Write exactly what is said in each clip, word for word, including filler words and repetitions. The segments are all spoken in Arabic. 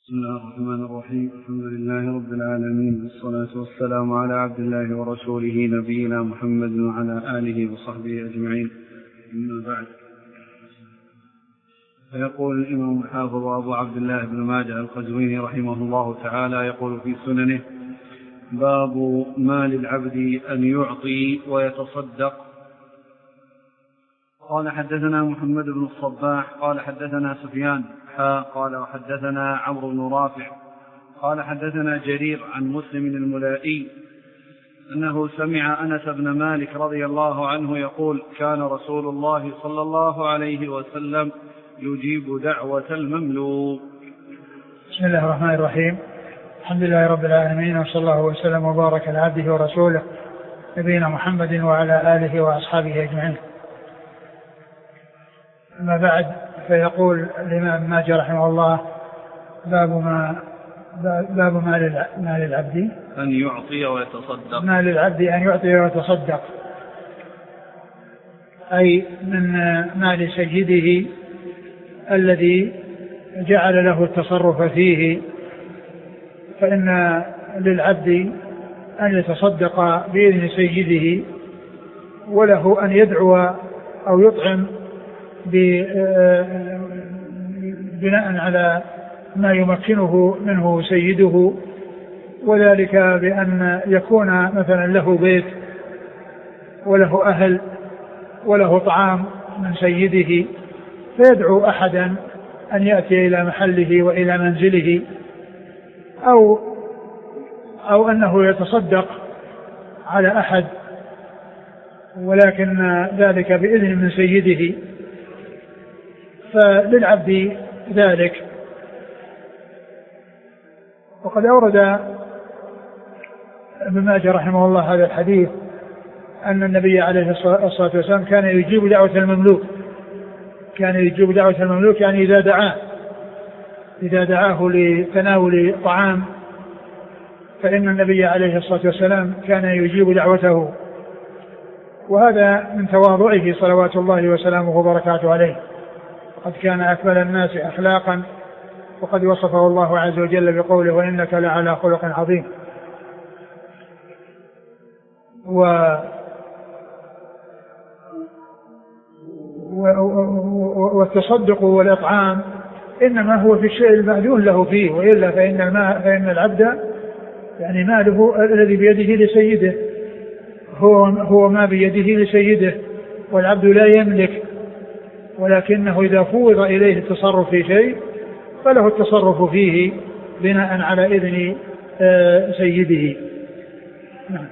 بسم الله الرحمن الرحيم. الحمد لله رب العالمين، والصلاة والسلام على عبد الله ورسوله نبينا محمد وعلى آله وصحبه أجمعين. أما بعد، فيقول الإمام الحافظ أبو عبد الله بن ماجه القزويني رحمه الله تعالى يقول في سننه: باب ما للعبد أن يعطي ويتصدق. قال حدثنا محمد بن الصباح قال حدثنا سفيان قال وحدثنا عمرو بن رافع قال حدثنا جرير عن مسلم الملائي أنه سمع أنس بن مالك رضي الله عنه يقول: كان رسول الله صلى الله عليه وسلم يجيب دعوة المملوك. بسم الله الرحمن الرحيم. الحمد لله رب العالمين، وصلى الله وسلم وبارك على عبده ورسوله نبينا محمد وعلى آله وأصحابه أجمعين. أما بعد، فيقول الإمام ماجه رحمه الله: باب ما باب ما للعبد أن يعطي ويتصدق. ما للعبد أن يعطي ويتصدق، أي من مال سيده الذي جعل له التصرف فيه، فإن للعبد أن يتصدق بإذن سيده، وله أن يدعو أو يطعم بناء على ما يمكنه منه سيده، وذلك بأن يكون مثلا له بيت وله أهل وله طعام من سيده، فيدعو أحدا أن يأتي إلى محله وإلى منزله، أو أو أنه يتصدق على أحد، ولكن ذلك بإذن من سيده، فللعبد ذلك. وقد أورد ابن ماجه رحمه الله هذا الحديث أن النبي عليه الصلاة والسلام كان يجيب دعوة المملوك كان يجيب دعوة المملوك يعني إذا دعاه إذا دعاه لتناول طعام، فإن النبي عليه الصلاة والسلام كان يجيب دعوته، وهذا من تواضعه صلوات الله وسلامه وبركاته عليه. قد كان أكمل الناس أخلاقا، وقد وصفه الله عز وجل بقوله: وإنك لعلى خلق عظيم. و والتصدق والإطعام إنما هو في الشيء المأذون له فيه، وإلا فإن, الماء فإن العبد يعني ماله الذي بيده لسيده، هو, هو ما بيده لسيده، والعبد لا يملك، ولكنه إذا فوض إليه التصرف في شيء فله التصرف فيه بناء على إذن سيده. نعم.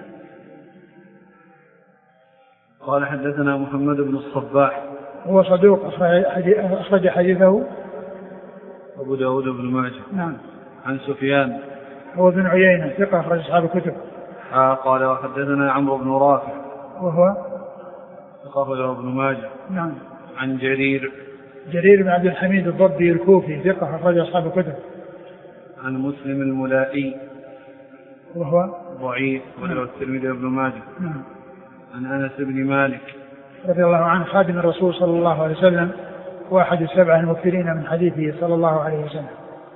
قال حدثنا محمد بن الصباح هو صدوق أخرج حديثه أبو داود بن ماجه. نعم. عن سفيان هو بن عيينة ثقة أخرج أصحاب الكتب. قال وحدثنا عمرو بن رافع وهو ثقة أخرجه ابن ماجه. نعم. عن جرير جرير بن عبد الحميد الضبي الكوفي ثقة أخرج أصحاب الكتب. عن مسلم الملائي وهو ضعيف وله الترمذي وابن ماجه. نعم. عن أنس بن مالك رضي الله عنه خادم الرسول صلى الله عليه وسلم، واحد السبعة المكثرين من حديثه صلى الله عليه وسلم.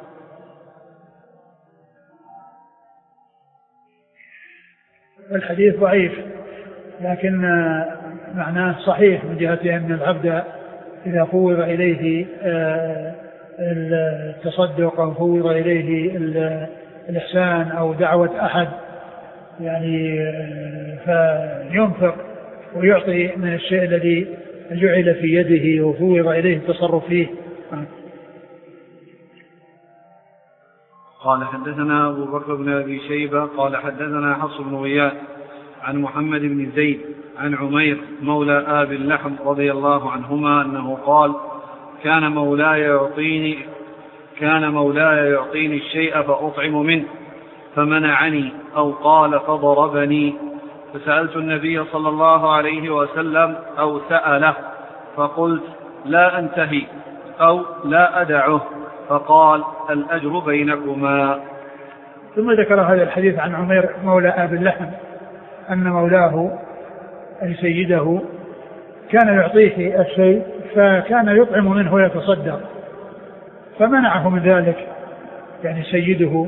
الحديث ضعيف، لكن معناه صحيح من جهة أن العبد إذا فوض إليه التصدق أو فوض إليه الإحسان أو دعوة أحد يعني فينفق ويعطي من الشيء الذي جعل في يده وفوض إليه التصرف فيه. قال حدثنا أبو بكر بن أبي شيبة قال حدثنا حفص بن غياث عن محمد بن زيد عن عمير مولى آب اللحم رضي الله عنهما أنه قال: كان مولاي يعطيني كان مولاي يعطيني الشيء فأطعم منه فمنعني، أو قال فضربني، فسألت النبي صلى الله عليه وسلم أو سأله فقلت: لا أنتهي أو لا أدعه، فقال: الأجر بينكما. ثم ذكر هذا الحديث عن عمير مولى آب اللحم أن مولاه أي سيده كان يعطيه الشيء فكان يطعم منه ويتصدق، فمنعه من ذلك يعني سيده.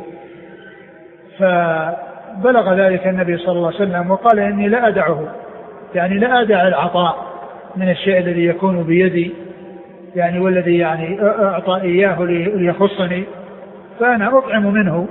فبلغ ذلك النبي صلى الله عليه وسلم وقال إني لا أدعه، يعني لا أدع العطاء من الشيء الذي يكون بيدي، يعني والذي يعني أعطى إياه ليخصني، فأنا أطعم منه.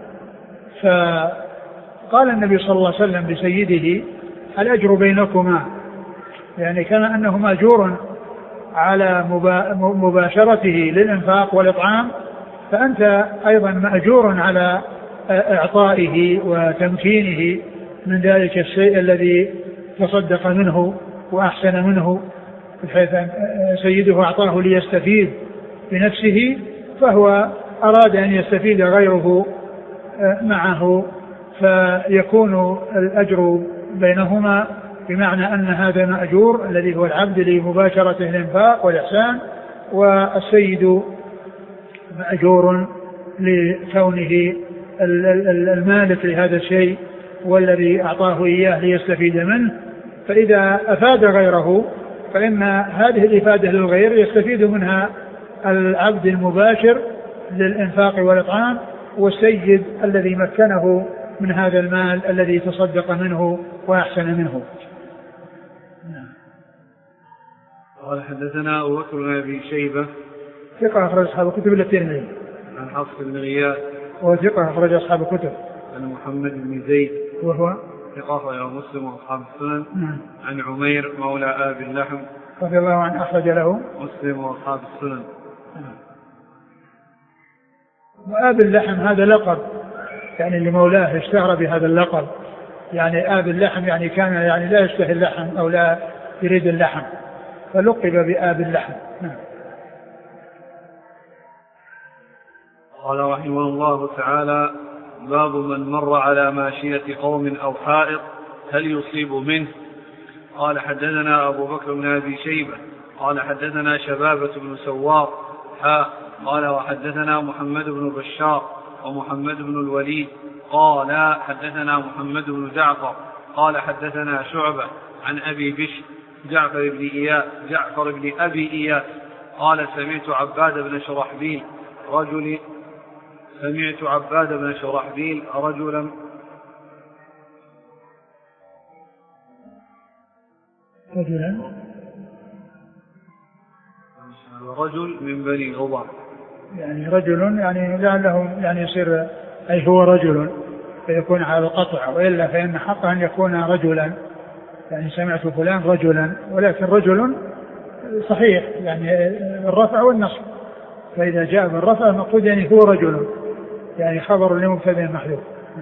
فقال النبي صلى الله عليه وسلم لسيده الأجر بينكما، يعني كان أنه مأجور على مباشرته للإنفاق والإطعام، فأنت أيضا مأجور على إعطائه وتمكينه من ذلك الشيء الذي تصدق منه وأحسن منه، بحيث سيده أعطاه ليستفيد بنفسه، فهو أراد أن يستفيد غيره معه، فيكون الأجر بينهما، بمعنى أن هذا مأجور الذي هو العبد لمباشرة الإنفاق والإحسان، والسيد مأجور لكونه المالك لهذا الشيء والذي أعطاه إياه ليستفيد منه. فإذا أفاد غيره فإن هذه الإفادة للغير يستفيد منها العبد المباشر للإنفاق والإطعام، والسيد الذي مكنه من هذا المال الذي تصدق منه وأحسن منه. قال حدثنا أبو بكر بن أبي شيبة ثقة أخرج أصحاب الكتب الترمذي. عن حفص بن غياث وثقة أخرج أصحاب الكتب. عن محمد بن زيد وهو ثقة أخرج مسلم وأصحاب السنن. نعم. عن عمير مولى أبي اللحم رضي الله عنه أخرج له مسلم وأصحاب السنن. نعم. وآب اللحم هذا لقب يعني لمولاه اشتهر بهذا اللقب، يعني آب اللحم يعني كان يعني لا يشتهي اللحم أو لا يريد اللحم، فلقب بآب اللحم. نعم. قال رحمه الله تعالى: باب من مر على ماشية قوم أو حائط هل يصيب منه؟ قال حدثنا أبو بكر بن أبي شيبة قال حدثنا شبابة بن سوار حاء قال وحدثنا محمد بن بشار ومحمد بن الوليد قال حدثنا محمد بن جعفر قال حدثنا شعبة عن أبي بشر جعفر بن إياس جعفر بن أبي إياس قال سمعت عباد بن شرحبيل رجل سمعت عباد بن شرحبيل رجلا رجلا رجل من بني غضر، يعني رجل يعني لعله يعني يصير أي هو رجل فيكون على القطع، وإلا فإن حقا أن يكون رجلا، يعني سمعت فلان رجلا، ولكن رجل صحيح يعني الرفع والنصب، فإذا جاء بالرفع المقصود يعني هو رجل، يعني خبر لمبتدأ محذوف.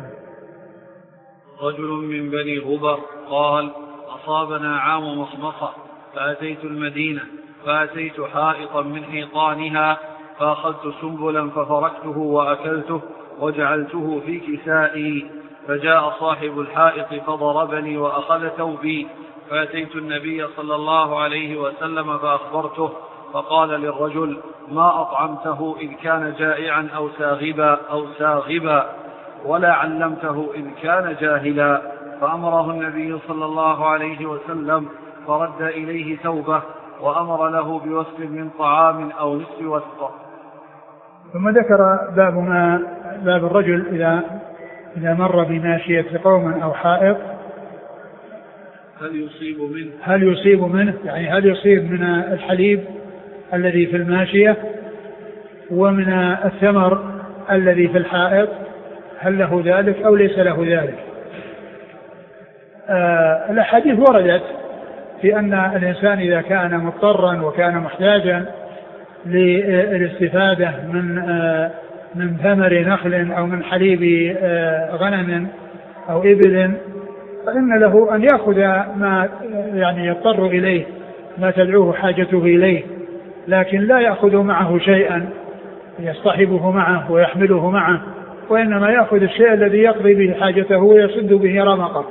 رجل من بني غبر قال أصابنا عام مصمصة فأتيت المدينة فأتيت حائطا من حيطانها فأخذت سنبلا ففركته وأكلته وجعلته في كسائي، فجاء صاحب الحائط فضربني وأخذ ثوبي، فأتيت النبي صلى الله عليه وسلم فأخبرته، فقال للرجل: ما أطعمته إذ كان جائعا أو ساغبا أو ساغبا ولا علمته إذ كان جاهلا، فأمره النبي صلى الله عليه وسلم فرد إليه ثوبه وأمر له بوسق من طعام أو نصف وسق. ثم ذكر باب ما باب الرجل إذا إذا مر بماشية قوم أو حائط هل يصيب منه هل يصيب منه يعني هل يصيب من الحليب الذي في الماشية ومن الثمر الذي في الحائط، هل له ذلك أو ليس له ذلك؟ آه الأحاديث وردت في أن الإنسان إذا كان مضطرا وكان محتاجا للاستفادة من آه من ثمر نخل أو من حليب آه غنم أو إبل، فإن له أن يأخذ ما يعني يضطر إليه، ما تدعوه حاجته إليه، لكن لا يأخذ معه شيئا يصطحبه معه ويحمله معه، وإنما يأخذ الشيء الذي يقضي به حاجته ويسد به رمقه،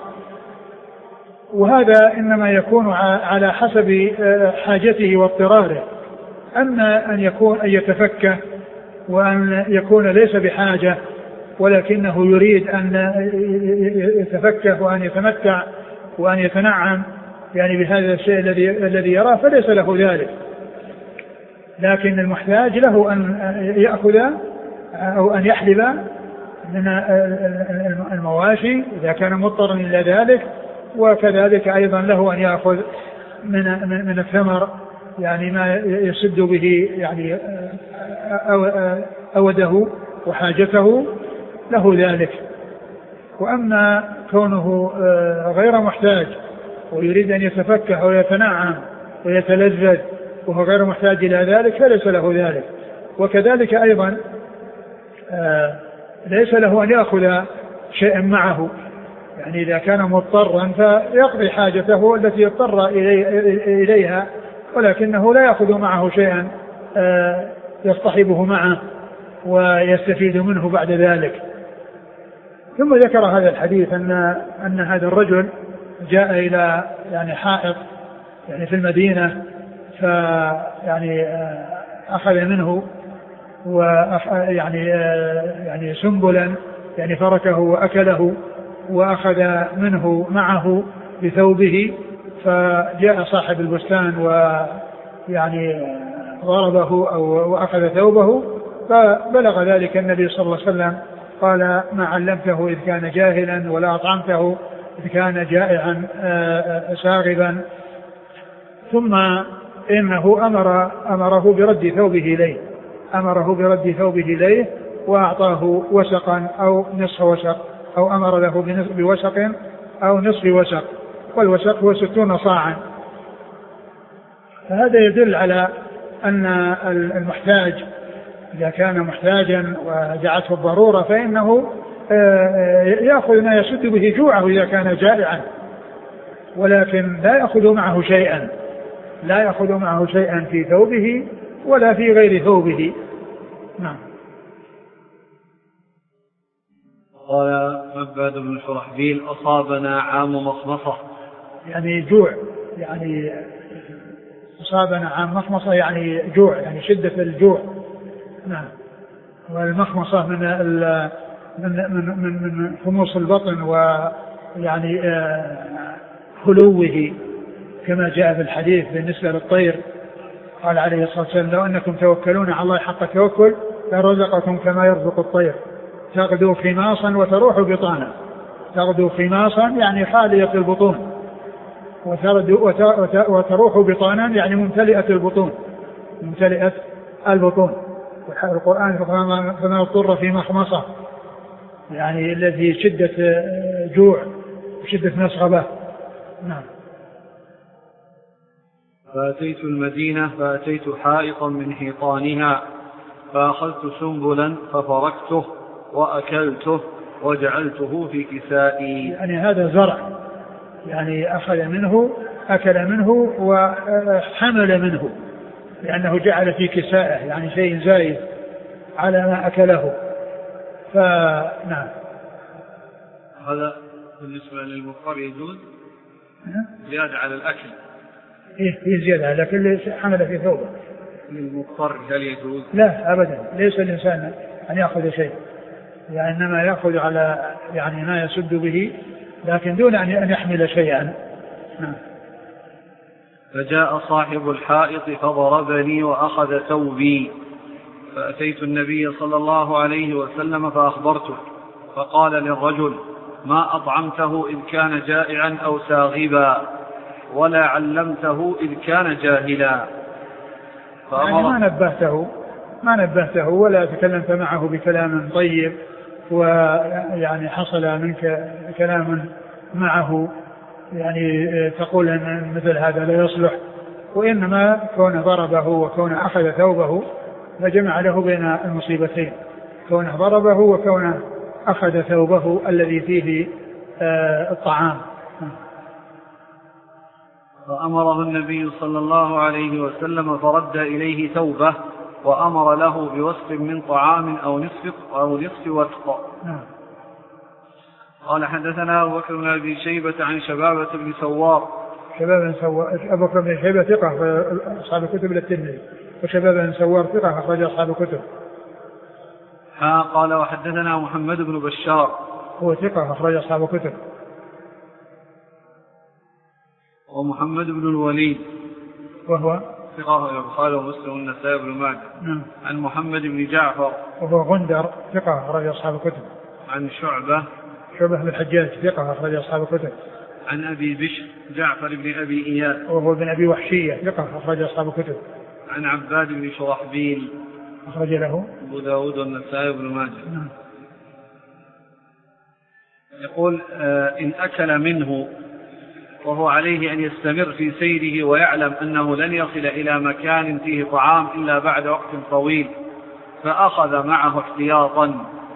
وهذا إنما يكون على حسب حاجته واضطراره. أما أن يكون أن يتفكه وأن يكون ليس بحاجة ولكنه يريد أن يتفكه وأن يتمتع وأن يتنعم يعني بهذا الشيء الذي الذي يراه، فليس له ذلك، لكن المحتاج له أن يأخذ أو أن يحلب من المواشي إذا كان مضطرا إلى ذلك، وكذلك أيضا له أن يأخذ من من الثمر يعني ما يسد به يعني أوده وحاجته له ذلك. وأما كونه غير محتاج ويريد أن يتفكه ويتنعم ويتلذذ وهو غير محتاج إلى ذلك فليس له ذلك. وكذلك أيضا ليس له أن يأخذ شيئا معه، يعني إذا كان مضطرا فيقضي حاجته التي يضطر إليها، ولكنه لا يأخذ معه شيئا يصطحبه معه ويستفيد منه بعد ذلك. ثم ذكر هذا الحديث أن أن هذا الرجل جاء إلى يعني حائط يعني في المدينة، فيعني أخذ منه ويعني يعني سنبلا يعني فركه وأكله، وأخذ منه معه بثوبه، فجاء صاحب البستان ويعني ضربه أو وأخذ ثوبه، فبلغ ذلك النبي صلى الله عليه وسلم قال ما علمته إذ كان جاهلا ولا أطعمته إذ كان جائعا ساغبا. ثم إنه أمر أمره برد ثوبه إليه أمره برد ثوبه إليه وأعطاه وسقا أو نصف وسق، أو أمر له بوسق أو نصف وسق، والوسق هو ستون صاعا. فهذا يدل على أن المحتاج إذا كان محتاجا وجعته الضرورة فإنه يأخذ ما يسد به جوعه إذا كان جائعا، ولكن لا يأخذ معه شيئا لا يأخذ معه شيئا في ثوبه ولا في غير ثوبه. نعم. قال عباد بن شرحبيل أصابنا عام مخمصة، يعني جوع، يعني أصابنا عام مخمصة يعني جوع، يعني شدة الجوع. نعم. والمخمصة من من من من خموص البطن ويعني خلوه كما جاء في الحديث بالنسبة للطير، قال عليه الصلاة والسلام لو أنكم توكلون على الله حق التوكل لرزقكم كما يرزق الطير تغدو خماصا وتروح بطانا. تغدو خماصا يعني خالية البطون، وتروح بطانا يعني ممتلئة البطون ممتلئة البطون. القرآن فما اضطر في مخمصة يعني الذي شدة جوع وشدة مسغبة. نعم. فأتيت المدينة فأتيت حائطا من حيطانها فأخذت سنبلا ففركته وأكلته وجعلته في كسائي. يعني هذا زرع، يعني أخذ منه أكل منه وحمل منه، لأنه جعل في كسائه يعني شيء زايد على ما أكله. فنعم. هذا بالنسبة للمضطر يجوز زيادة على الأكل. إيه في زيادة على الأكل حمل في ثوبه. للمضطر هل يجوز؟ لا أبدا، ليس الإنسان أن يأخذ شيء، يعني إنما يأخذ على يعني ما يسد به، لكن دون أن يحمل شيئا. نعم. فجاء صاحب الحائط فضربني وأخذ ثوبي، فأتيت النبي صلى الله عليه وسلم فأخبرته، فقال للرجل ما أطعمته إذ كان جائعا أو ساغبا ولا علمته إذ كان جاهلا. يعني ما نبهته ما نبهته ولا تكلمت معه بكلام طيب ويعني حصل منك كلام معه يعني تقول أن مثل هذا لا يصلح، وإنما كون ضربه وكون أخذ ثوبه فجمع له بين المصيبتين، كونه ضربه وكونه أخذ ثوبه الذي فيه آه الطعام. فأمره النبي صلى الله عليه وسلم فرد إليه ثوبه وأمر له بوسق من طعام أو نصف أو نصف وسق. قال حدثنا أبو بكر بن أبي شيبة عن شبابة بن سوار. شبابة سوار أبو بكر بن شيبة ثقة في أصحاب الكتب الترمذي، وشبابة بن سوار ثقة أخرج أصحاب الكتب. ها قال وحدثنا محمد بن بشار هو ثقة أخرج أصحاب الكتب. ومحمد بن الوليد وهو ثقة البخاري ومسلم والنسائي بن ماجه. نعم. عن محمد بن جعفر وهو غندر ثقة أخرج أصحاب الكتب. عن شعبة شعبة بن الحجاج ثقة أخرج أصحاب الكتب. عن أبي بشر جعفر بن أبي إياس وهو بن أبي وحشية ثقة أخرج أصحاب الكتب. عن عباد بن شرحبيل أخرج له أبو داود والنسائي بن ماجه. نعم. يقول آه إن أكل منه وهو عليه أن يستمر في سيره ويعلم أنه لن يصل إلى مكان فيه طعام إلا بعد وقت طويل فأخذ معه احتياطا.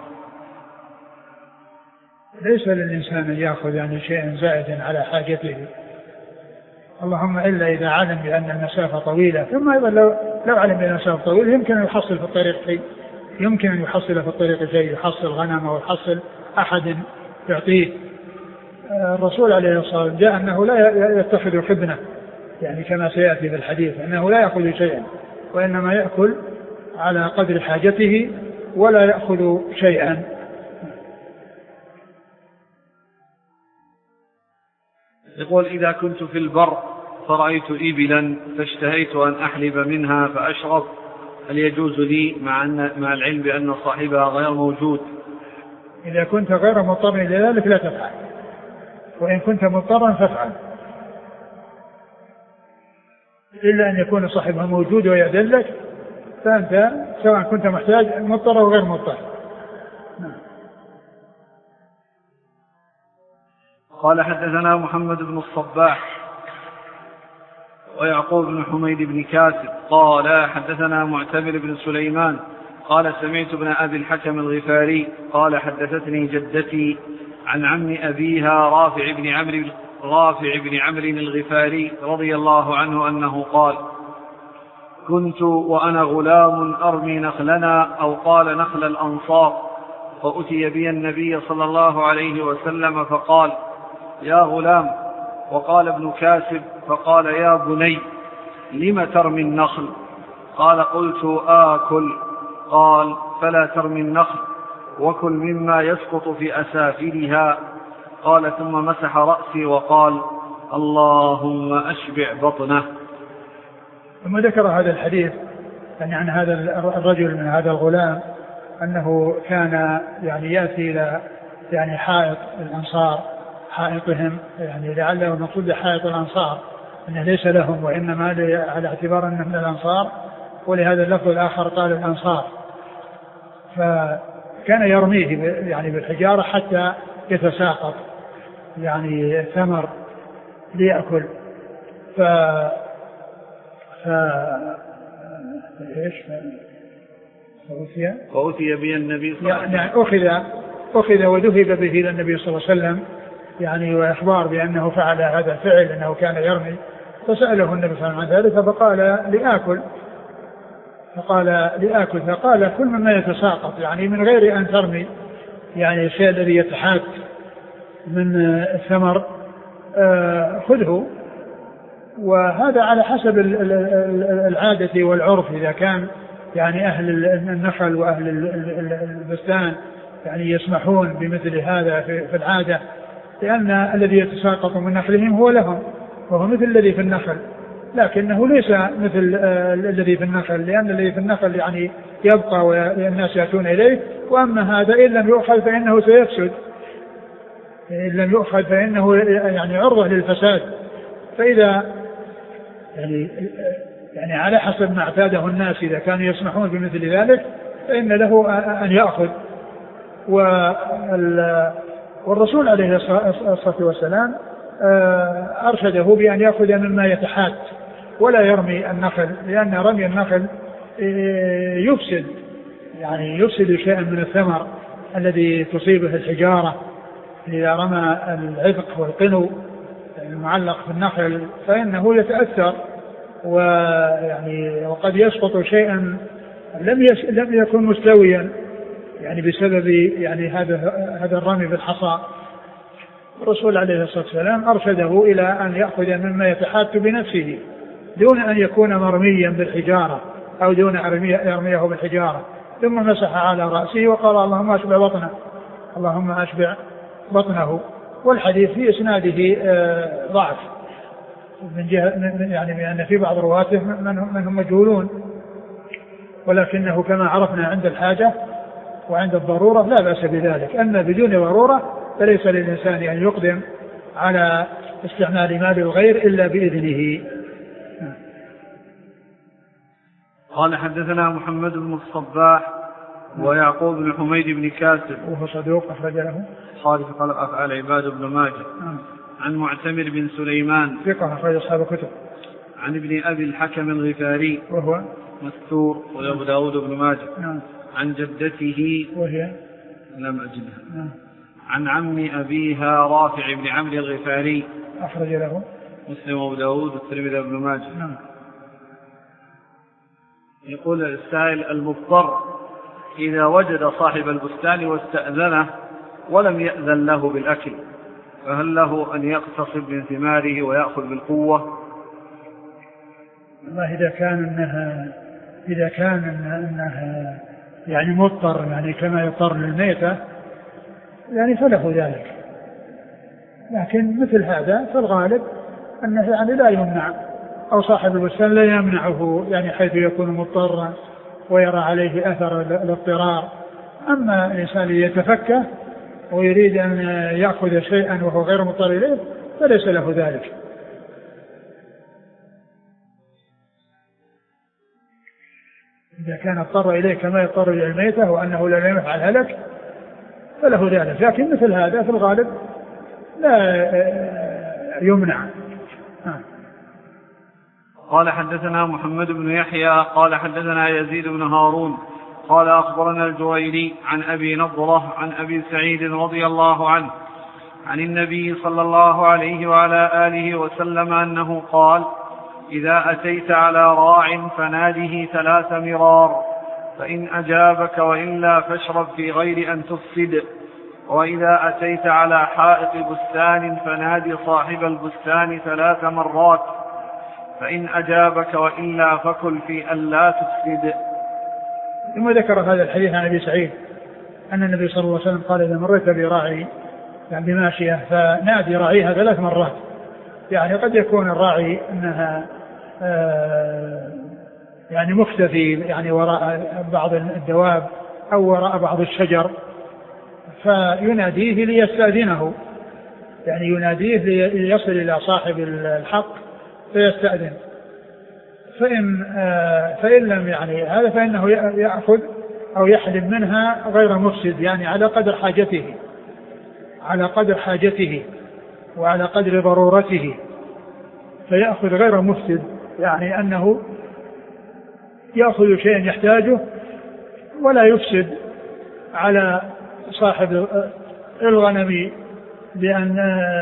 ليس للإنسان أن يأخذ يعني شيئا زائدا على حاجته، اللهم إلا إذا علم بأن المسافة طويلة. ثم أيضا لو, لو علم بأن المسافة طويلة يمكن أن يحصل في الطريق شيء، يمكن أن يحصل في الطريق شيء، يحصل غنم أو يحصل أحد يعطيه. الرسول عليه الصلاة والسلام جاء أنه لا يتخذ حبنة، يعني كما سيأتي في الحديث أنه لا يأخذ شيئا وإنما يأكل على قدر حاجته ولا يأخذ شيئا. يقول إذا كنت في البر فرأيت إبلا فاشتهيت أن أحلب منها فأشرب، هل يجوز لي مع, أن مع العلم بأن صاحبها غير موجود؟ إذا كنت غير مضطر إلى ذلك لا تفعل، وإن كنت مضطرا فافعل، إلا أن يكون صاحبها موجود ويدلك، فأنت سواء كنت محتاج مضطر أو غير مضطر. قال حدثنا محمد بن الصباح ويعقوب بن حميد بن كاسب قال حدثنا معتمر بن سليمان قال سمعت ابن أبي الحكم الغفاري قال حدثتني جدتي عن عم أبيها رافع بن عمرو رافع بن عمرو الغفاري رضي الله عنه أنه قال كنت وأنا غلام أرمي نخلنا أو قال نخل الأنصار فأتي بي النبي صلى الله عليه وسلم فقال يا غلام، وقال ابن كاسب فقال يا بني لم ترمي النخل؟ قال قلت آكل. قال فلا ترمي النخل وكل مما يسقط في أسافلها. قال ثم مسح رأسي وقال اللهم أشبع بطنه. ثم ذكر هذا الحديث يعني عن هذا الرجل من هذا الغلام أنه كان يعني يأتي إلى يعني حائط الأنصار، حائطهم، يعني لعله المقصود حائط الأنصار أنه ليس لهم وإنما على اعتبار أنه من الأنصار، ولهذا اللفظ الآخر قال الأنصار، فكان يرميه يعني بالحجارة حتى يتساقط يعني ثمر ليأكل. ف ف ايش فأتي به النبي صلى الله عليه وسلم، يعني أخذ أخذ وذهب به إلى النبي صلى الله عليه وسلم يعني وإخبار بأنه فعل هذا الفعل أنه كان يرمي، فسأله النبي صلى الله عليه وسلم عن ذلك فقال لآكل فقال لآكل فقال كل مما يتساقط يعني من غير أن ترمي يعني الشيء الذي يتحاك من الثمر آه خذه. وهذا على حسب العادة والعرف، إذا كان يعني أهل النخل وأهل البستان يعني يسمحون بمثل هذا في العادة، لأن الذي يتساقط من نخلهم هو لهم وهو مثل الذي في النخل، لكنه ليس مثل الذي في النخل، لأن الذي في النخل يعني يبقى والناس يأتون إليه، وأما هذا إن لم يؤخذ فإنه سيفسد، إن لم يؤخذ فإنه يعني عرضة للفساد. فإذا يعني يعني على حسب ما اعتاده الناس إذا كانوا يسمحون بمثل ذلك فإن له أن يأخذ. والرسول عليه الصلاة والسلام أرشده بأن يأخذ مما يتحات ولا يرمي النخل، لأن رمي النخل يفسد يعني يفسد شيئا من الثمر الذي تصيبه الحجارة. إذا رمى العذق والقنو المعلق في النخل فإنه يتأثر ويعني وقد يسقط شيئا لم يس لم يكن مستويا يعني بسبب يعني هذا هذا الرمي بالحصى. الرسول عليه الصلاة والسلام أرشده إلى أن يأخذ مما يتحات بنفسه دون أن يكون مرميا بالحجارة أو دون أن يرميه بالحجارة، ثم مسح على رأسه وقال اللهم أشبع بطنه اللهم أشبع بطنه. والحديث في إسناده ضعف من جهة من يعني بأن في بعض رواته من هم مجهولون، ولكنه كما عرفنا عند الحاجة وعند الضرورة لا بأس بذلك. أما بدون ضرورة فليس للإنسان أن يقدم على استعمال مال الغير إلا بإذنه. قال حدثنا محمد بن الصباح ويعقوب بن حميد بن كاسب وهو صدوق أخرج له خالف خلق أفعال عباد بن ماجه. عن معتمر بن سليمان ثقة أخرج أصحاب الكتب. عن ابن أبي الحكم الغفاري وهو مستور وأبو داود بن ماجه. عن جدته وهي لم أجدها. عن عم أبيها رافع بن عمرو الغفاري أخرج له مسلم وأبو داود والترمذي بن ماجه. نعم. يقول السائل: المضطر إذا وجد صاحب البستان واستأذنه ولم يأذن له بالأكل فهل له أن يقتصب من ثماره ويأخذ بالقوة؟ والله إذا كان إنها إذا كان إنها يعني مضطر يعني كما يضطر للميتة يعني فله ذلك، لكن مثل هذا فالغالب أنه يعني لا يمنع، أو صاحب البستان لا يمنعه يعني حيث يكون مضطرا ويرى عليه أثر الاضطرار. أما الإنسان يتفكه ويريد أن يأخذ شيئا وهو غير مضطر إليه فليس له ذلك. إذا كان اضطر إليه كما يضطر إلى الميتة وأنه لا يفعل هلك فله ذلك، لكن مثل هذا في الغالب لا يمنع. قال حدثنا محمد بن يحيى قال حدثنا يزيد بن هارون قال أخبرنا الجويري عن أبي نضرة عن أبي سعيد رضي الله عنه عن النبي صلى الله عليه وعلى آله وسلم أنه قال: إذا أتيت على راع فناده ثلاث مرار فإن أجابك وإلا فاشرب في غير أن تفسد. وإذا أتيت على حائط بستان فنادي صاحب البستان ثلاث مرات فإن أجابك وإلا فكل في أن لا تفسد. ثم ذكر هذا الحديث عن أبي سعيد أن النبي صلى الله عليه وسلم قال: إذا مريت براعي يعني بماشية فنادي راعيها ثلاث مرات. يعني قد يكون الراعي أنها آه يعني مختفي يعني وراء بعض الدواب أو وراء بعض الشجر، فيناديه ليستأذنه، يعني يناديه ليصل إلى صاحب الحق فيستأذن. فإن, آه فإن لم يعني هذا فإنه يأخذ أو يحلم منها غير مفسد، يعني على قدر حاجته على قدر حاجته وعلى قدر ضرورته، فيأخذ غير مفسد، يعني أنه يأخذ شيئا يحتاجه ولا يفسد على صاحب الغنم بأن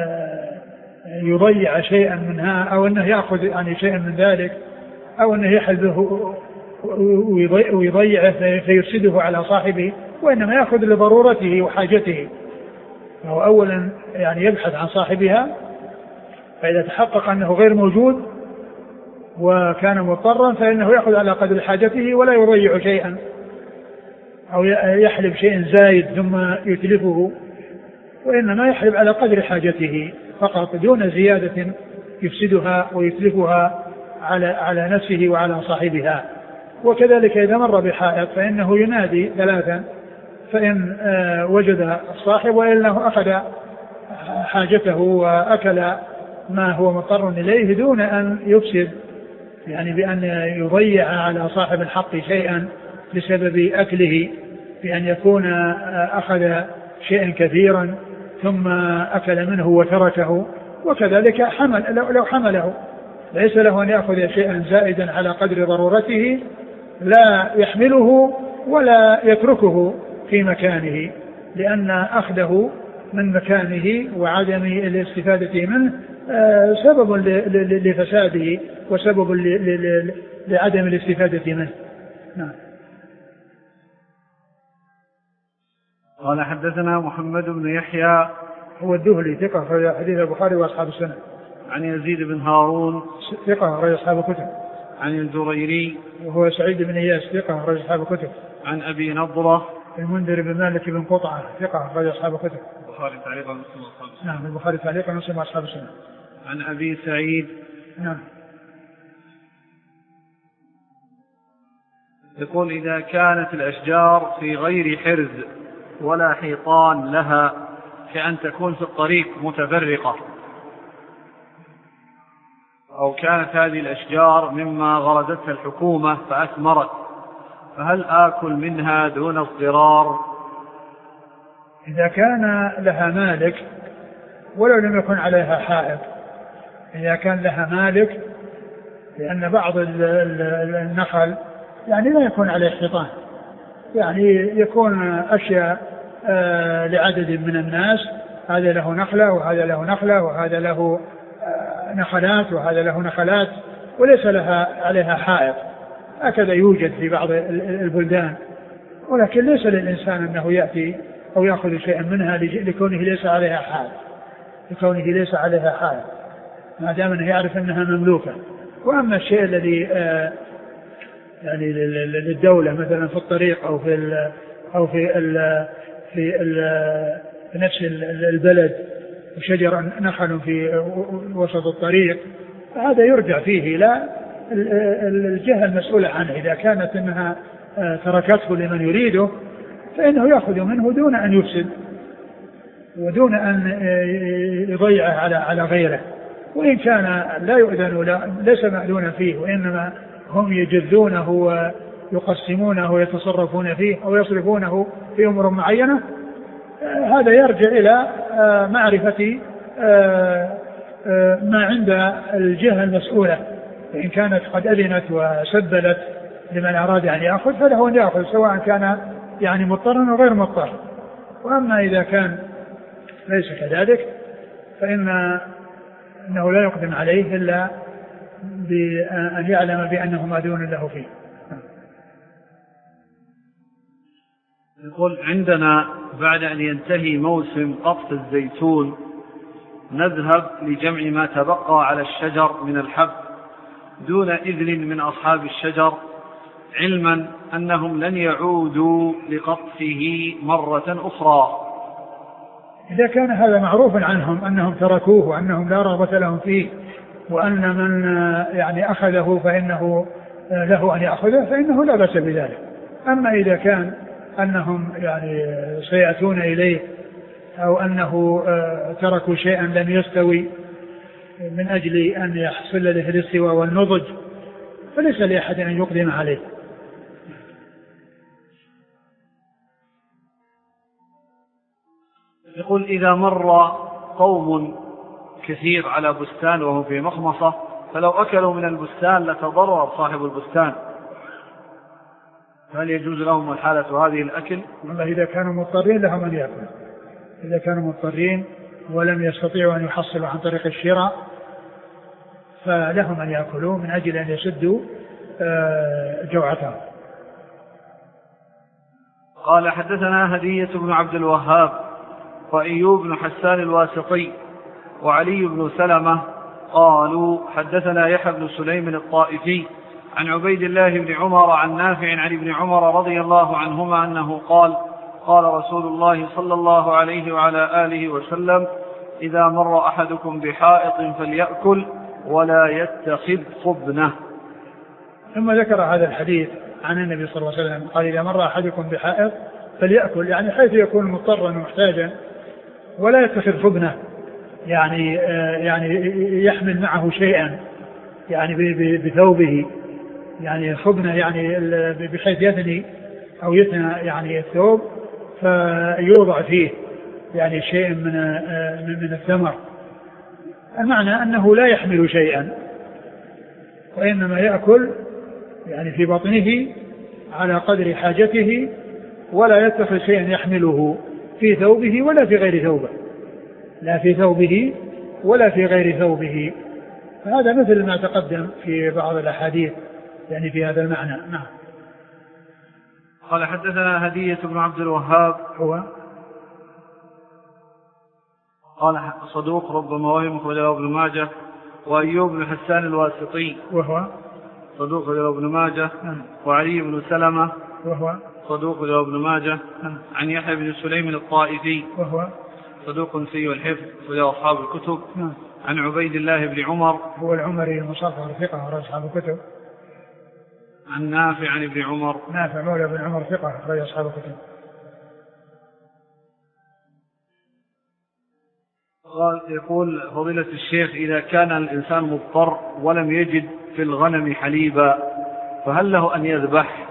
يضيع شيئا منها أو أنه يأخذ يعني شيئا من ذلك أو أنه يحذفه ويضيعه فيفسده على صاحبه، وإنما يأخذ لضرورته وحاجته. فهو أولا يعني يبحث عن صاحبها، فإذا تحقق أنه غير موجود وكان مضطرا فإنه يأخذ على قدر حاجته ولا يضيع شيئا أو يحلب شيء زايد ثم يتلفه، وإنما يحلب على قدر حاجته فقط دون زيادة يفسدها ويتلفها على على نفسه وعلى صاحبها. وكذلك إذا مر بحائط فإنه ينادي ثلاثا، فإن وجد الصاحب وإلا أخذ حاجته وأكل ما هو مضطر إليه دون أن يفسد، يعني بأن يضيع على صاحب الحق شيئا بسبب أكله، بأن يكون أخذ شيئا كثيرا ثم أكل منه وتركه. وكذلك حمل لو حمله ليس له أن يأخذ شيئا زائدا على قدر ضرورته، لا يحمله ولا يتركه في مكانه، لأن أخذه من مكانه وعدم الاستفادة منه سبب لفساده وسبب لعدم الاستفادة منه. نعم. قال حدثنا محمد بن يحيى هو الدهلي ثقة في حديث البخاري وأصحاب السنة. عن يزيد بن هارون ثقة رجل أصحاب الكتب. عن الجريري وهو سعيد بن إياس ثقة رجل أصحاب الكتب. عن أبي نضرة المنذر بن مالك بن قطعة ثقة رجل أصحاب الكتب. البخاري تعليقا مسلم أصحاب السنة. نعم البخاري تعليقا مسلم أصحاب السنة. عن أبي سعيد نعم. يقول إذا كانت الأشجار في غير حرز ولا حيطان لها كأن تكون في الطريق متفرقة، أو كانت هذه الأشجار مما غرزتها الحكومة فأثمرت، فهل آكل منها دون اضطرار؟ إذا كان لها مالك ولو لم يكن عليها حائط، إذا كان لها مالك، لأن بعض النخل يعني لا يكون عليه حيطان، يعني يكون أشياء آه لعدد من الناس، هذا له نخلة وهذا له نخلة وهذا له آه نخلات وهذا له نخلات وليس لها عليها حائط. هكذا يوجد في بعض البلدان، ولكن ليس للإنسان أنه يأتي أو يأخذ شيئا منها لكونه ليس عليها حائط، لكونه ليس عليها حائط ما دام أنه يعرف أنها مملوكة. وأما الشيء الذي آه يعني للدولة مثلا في الطريق أو في ال أو في ال في, ال في نفس البلد وشجر نخل في وسط الطريق، فهذا يرجع فيه إلى الجهة المسؤولة عنه. إذا كانت أنها تركته لمن يريده فإنه يأخذ منه دون أن يفسد ودون أن يضيعه على على غيره. وإن كان لا يؤذن ليس مأذونا فيه، وإنما هم يجذونه ويقسمونه ويتصرفون فيه أو يصرفونه في أمور معينة، هذا يرجع إلى معرفة ما عند الجهة المسؤولة. فإن كانت قد أذنت وسبلت لمن أراد أن يأخذ فله أن يأخذ، سواء كان يعني مضطرا أو غير مضطر. وأما إذا كان ليس كذلك فإن أنه لا يقدم عليه إلا بأن يعلم بأنه مأذون له فيه. يقول عندنا بعد أن ينتهي موسم قطف الزيتون نذهب لجمع ما تبقى على الشجر من الحب دون إذن من أصحاب الشجر، علما أنهم لن يعودوا لقطفه مرة أخرى. إذا كان هذا معروف عنهم أنهم تركوه وأنهم لا رغبة لهم فيه، وأن من يعني أخذه فإنه له أن يأخذه، فإنه لا بأس بذلك. أما إذا كان أنهم يعني سيأتون إليه أو أنه تركوا شيئا لم يستوي من أجل أن يحصل له الاستواء والنضج، فليس لأحد أن يقدم عليه. يقول إذا مر قوم كثير على بستان وهو في مخمصة فلو أكلوا من البستان لتضرر صاحب البستان، هل يجوز لهم الحالة هذه الأكل؟ والله إذا كانوا مضطرين لهم أن يأكلوا، إذا كانوا مضطرين ولم يستطيعوا أن يحصلوا عن طريق الشراء فلهم أن يأكلوا من أجل أن يسدوا جوعتهم. قال حدثنا هدية بن عبد الوهاب وأيوب بن حسان الواسطي وعلي بن سلمة قالوا حدثنا يحيى بن سليم الطائفي عن عبيد الله بن عمر عن نافع عن ابن عمر رضي الله عنهما أنه قال قال رسول الله صلى الله عليه وعلى آله وسلم إذا مر أحدكم بحائط فليأكل ولا يتخذ خبنه. ثم ذكر هذا الحديث عن النبي صلى الله عليه وسلم قال إذا مر أحدكم بحائط فليأكل، يعني حيث يكون مضطرا ومحتاجا، ولا يتخذ خبنه، يعني يعني يحمل معه شيئا يعني بثوبه، يعني خبنه يعني بحيث يثني أو يثنى يعني الثوب فيوضع فيه يعني شيء من من الثمر. المعنى أنه لا يحمل شيئا وإنما يأكل يعني في بطنه على قدر حاجته، ولا يتخذ شيئا يحمله في ثوبه ولا في غير ثوبه، لا في ثوبه ولا في غير ثوبه. فهذا مثل ما تقدم في بعض الأحاديث يعني في هذا المعنى. نعم. قال حدثنا هدية بن عبد الوهاب هو قال صدوق ربما وهم خرجه ابن ماجه، وأيوب بن حسان الواسطي وهو صدوق خرجه ابن ماجه، وعلي بن سلمة وهو صدوق خرجه ابن ماجه، عن يحيى بن سليم الطائفي وهو صدوق سيء الحفظ وله أصحاب الكتب. نعم. عن عبيد الله بن عمر هو العمري المصغر ثقة أخرج أصحاب الكتب. عن نافع عن ابن عمر نافع مولى بن عمر ثقة أخرج أصحاب الكتب. قال يقول فضيلة الشيخ إذا كان الإنسان مضطر ولم يجد في الغنم حليبا فهل له أن يذبح؟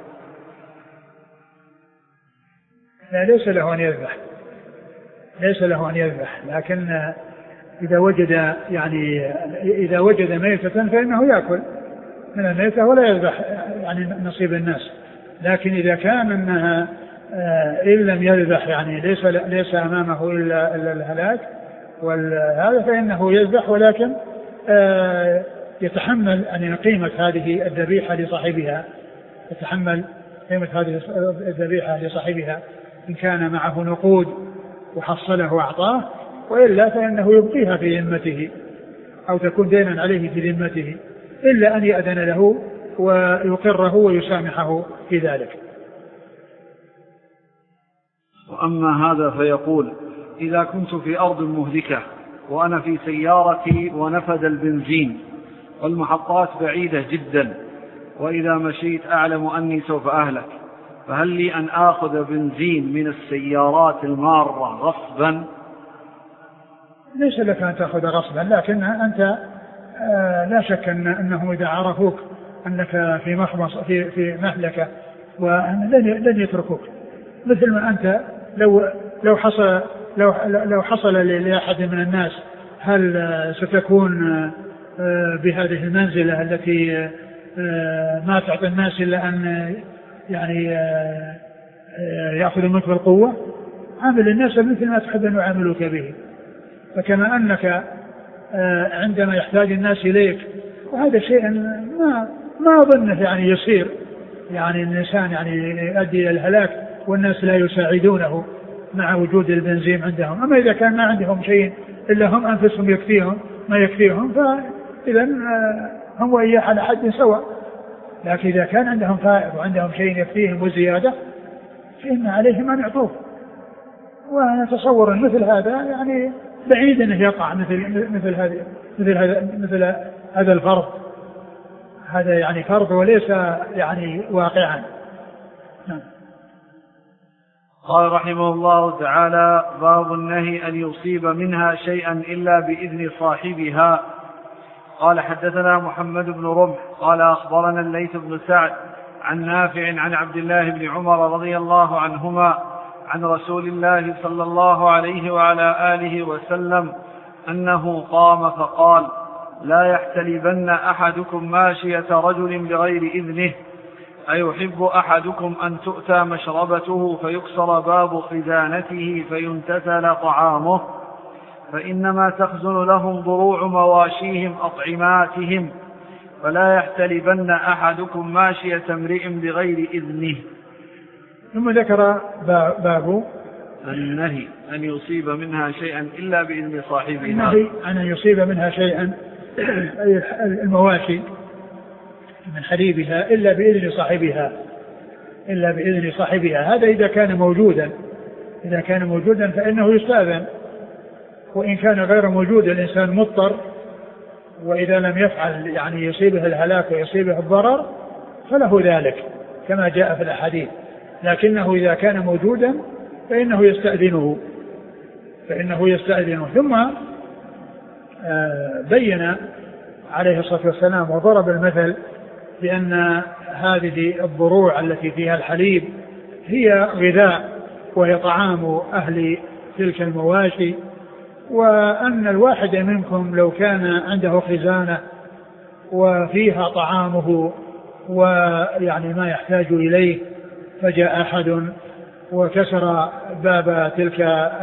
لا ليس له أن يذبح ليس له أن يذبح لكن إذا وجد يعني إذا وجد ميتة فإنه يأكل من الميتة ولا يذبح يعني نصيب الناس. لكن إذا كان أنها إن لم يذبح يعني ليس ليس أمامه إلا الهلاك وهذا فإنه يذبح ولكن يتحمل أن قيمة هذه الذبيحة لصاحبها يتحمل قيمة هذه الذبيحة لصاحبها إن كان معه نقود وحصله وأعطاه وإلا فإنه يبقيها في ذمته أو تكون دينا عليه في ذمته إلا أن يأذن له ويقره ويسامحه في ذلك. وأما هذا فيقول إذا كنت في أرض مهلكة وأنا في سيارتي ونفد البنزين والمحطات بعيدة جدا وإذا مشيت أعلم أني سوف أهلك فهل لي أن آخذ بنزين من السيارات المارة غصبا؟ ليس لك أن تأخذ غصبا لكن أنت آه لا شك أن أنهم إذا عرفوك أنك في مخمص في في مهلكة ولن لن يتركوك مثل ما أنت لو لو حصل لو لو حصل لأحد من الناس هل ستكون آه بهذه المنزلة التي آه ما تعطي الناس إلا أن يعني آه يأخذ منك بالقوة؟ عامل الناس مثل ما تحب أن يعاملوك به. فكما أنك عندما يحتاج الناس إليك وهذا شيء ما ما أظنه يعني يصير يعني الإنسان يعني يؤدي إلى الهلاك والناس لا يساعدونه مع وجود البنزين عندهم. أما إذا كان ما عندهم شيء إلا هم أنفسهم يكفيهم ما يكفيهم فإذا هم وإياه على حد سواء. لكن إذا كان عندهم فائض وعندهم شيء يكفيهم وزيادة فإن عليهم أن يعطوه. ونتصور مثل هذا يعني بعيد أنه يقع مثل مثل هذا مثل هذا مثل هذا الفرض. هذا يعني فرض وليس يعني واقعا. نعم. قال رحمه الله تعالى باب النهي أن يصيب منها شيئا إلا بإذن صاحبها. قال حدثنا محمد بن رمح قال أخبرنا الليث بن سعد عن نافع عن عبد الله بن عمر رضي الله عنهما عن رسول الله صلى الله عليه وعلى آله وسلم أنه قام فقال لا يحتلبن أحدكم ماشية رجل بغير إذنه أيحب أحدكم أن تؤتى مشربته فيكسر باب خزانته فينتثل طعامه فإنما تخزن لهم ضروع مواشيهم أطعماتهم فلا يحتلبن أحدكم ماشية امرئ بغير إذنه. ثم ذكر باب النهي أن يصيب منها شيئا إلا بإذن صاحبها. النهي أن يصيب منها شيئا المواشي من حليبها إلا بإذن صاحبها إلا بإذن صاحبها. هذا إذا كان موجودا إذا كان موجودا فإنه يستأذن. وإن كان غير موجود الإنسان مضطر وإذا لم يفعل يعني يصيبه الهلاك ويصيبه الضرر فله ذلك كما جاء في الأحاديث. لكنه إذا كان موجودا فإنه يستأذنه فإنه يستأذنه. ثم بين عليه الصلاة والسلام وضرب المثل بأن هذه الضروع التي فيها الحليب هي غذاء وهي طعام أهل تلك المواشي وأن الواحد منكم لو كان عنده خزانة وفيها طعامه ويعني ما يحتاج إليه فجاء أحد وكسر باب تلك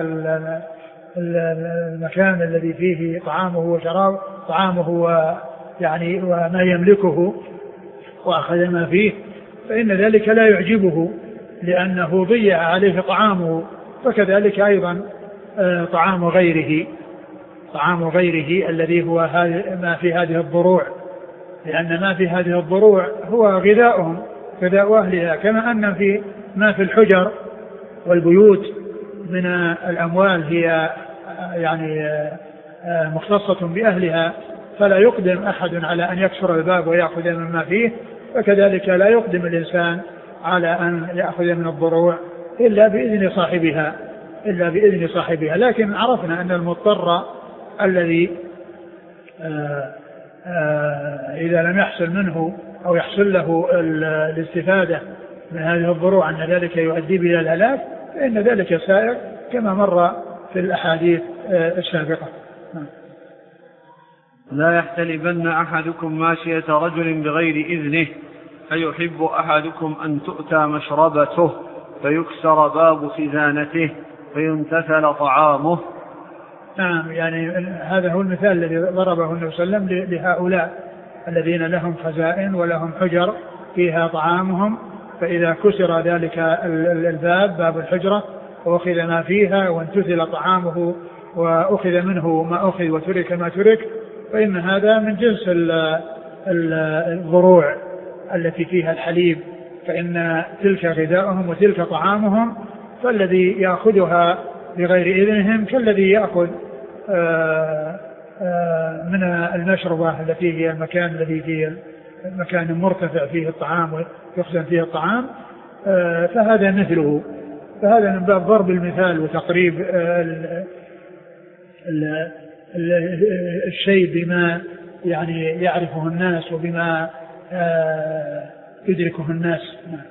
المكان الذي فيه طعامه وشراب طعامه ويعني وما يملكه وأخذ ما فيه فإن ذلك لا يعجبه لأنه ضيع عليه طعامه. فكذلك أيضا طعام غيره طعام غيره الذي هو ما في هذه الضروع لأن ما في هذه الضروع هو غذاؤهم غذاء أهلها. كما أن في ما في الحجر والبيوت من الأموال هي يعني مختصة بأهلها فلا يقدم أحد على أن يكسر الباب ويأخذ مما فيه، فكذلك لا يقدم الإنسان على أن يأخذ من الضروع إلا بإذن صاحبها إلا بإذن صاحبها. لكن عرفنا أن المضطر الذي آآ آآ إذا لم يحصل منه أو يحصل له الاستفادة من هذه الضروع أن ذلك يؤدي إلى الهلاك، فإن ذلك سائر كما مر في الأحاديث السابقة. لا يحتلبن أحدكم ماشية رجل بغير إذنه فيحب أحدكم أن تؤتى مشربته فيكسر باب خزانته فينتثل طعامه. نعم، يعني هذا هو المثال الذي ضربه النبي صلى الله عليه وسلم لهؤلاء الذين لهم خزائن ولهم حجر فيها طعامهم، فإذا كسر ذلك الباب باب الحجرة وأخذ ما فيها وانتثل طعامه وأخذ منه ما أخذ وترك ما ترك، فإن هذا من جنس الضروع التي فيها الحليب، فإن تلك غذاؤهم وتلك طعامهم، فالذي يأخذها بغير إذنهم كالذي يأخذ من المشربة التي هي المكان الذي فيه مكان مرتفع فيه الطعام ويخزن فيه الطعام، فهذا مثله. فهذا من باب ضرب المثال وتقريب الشيء بما يعني يعرفه الناس وبما يدركه الناس.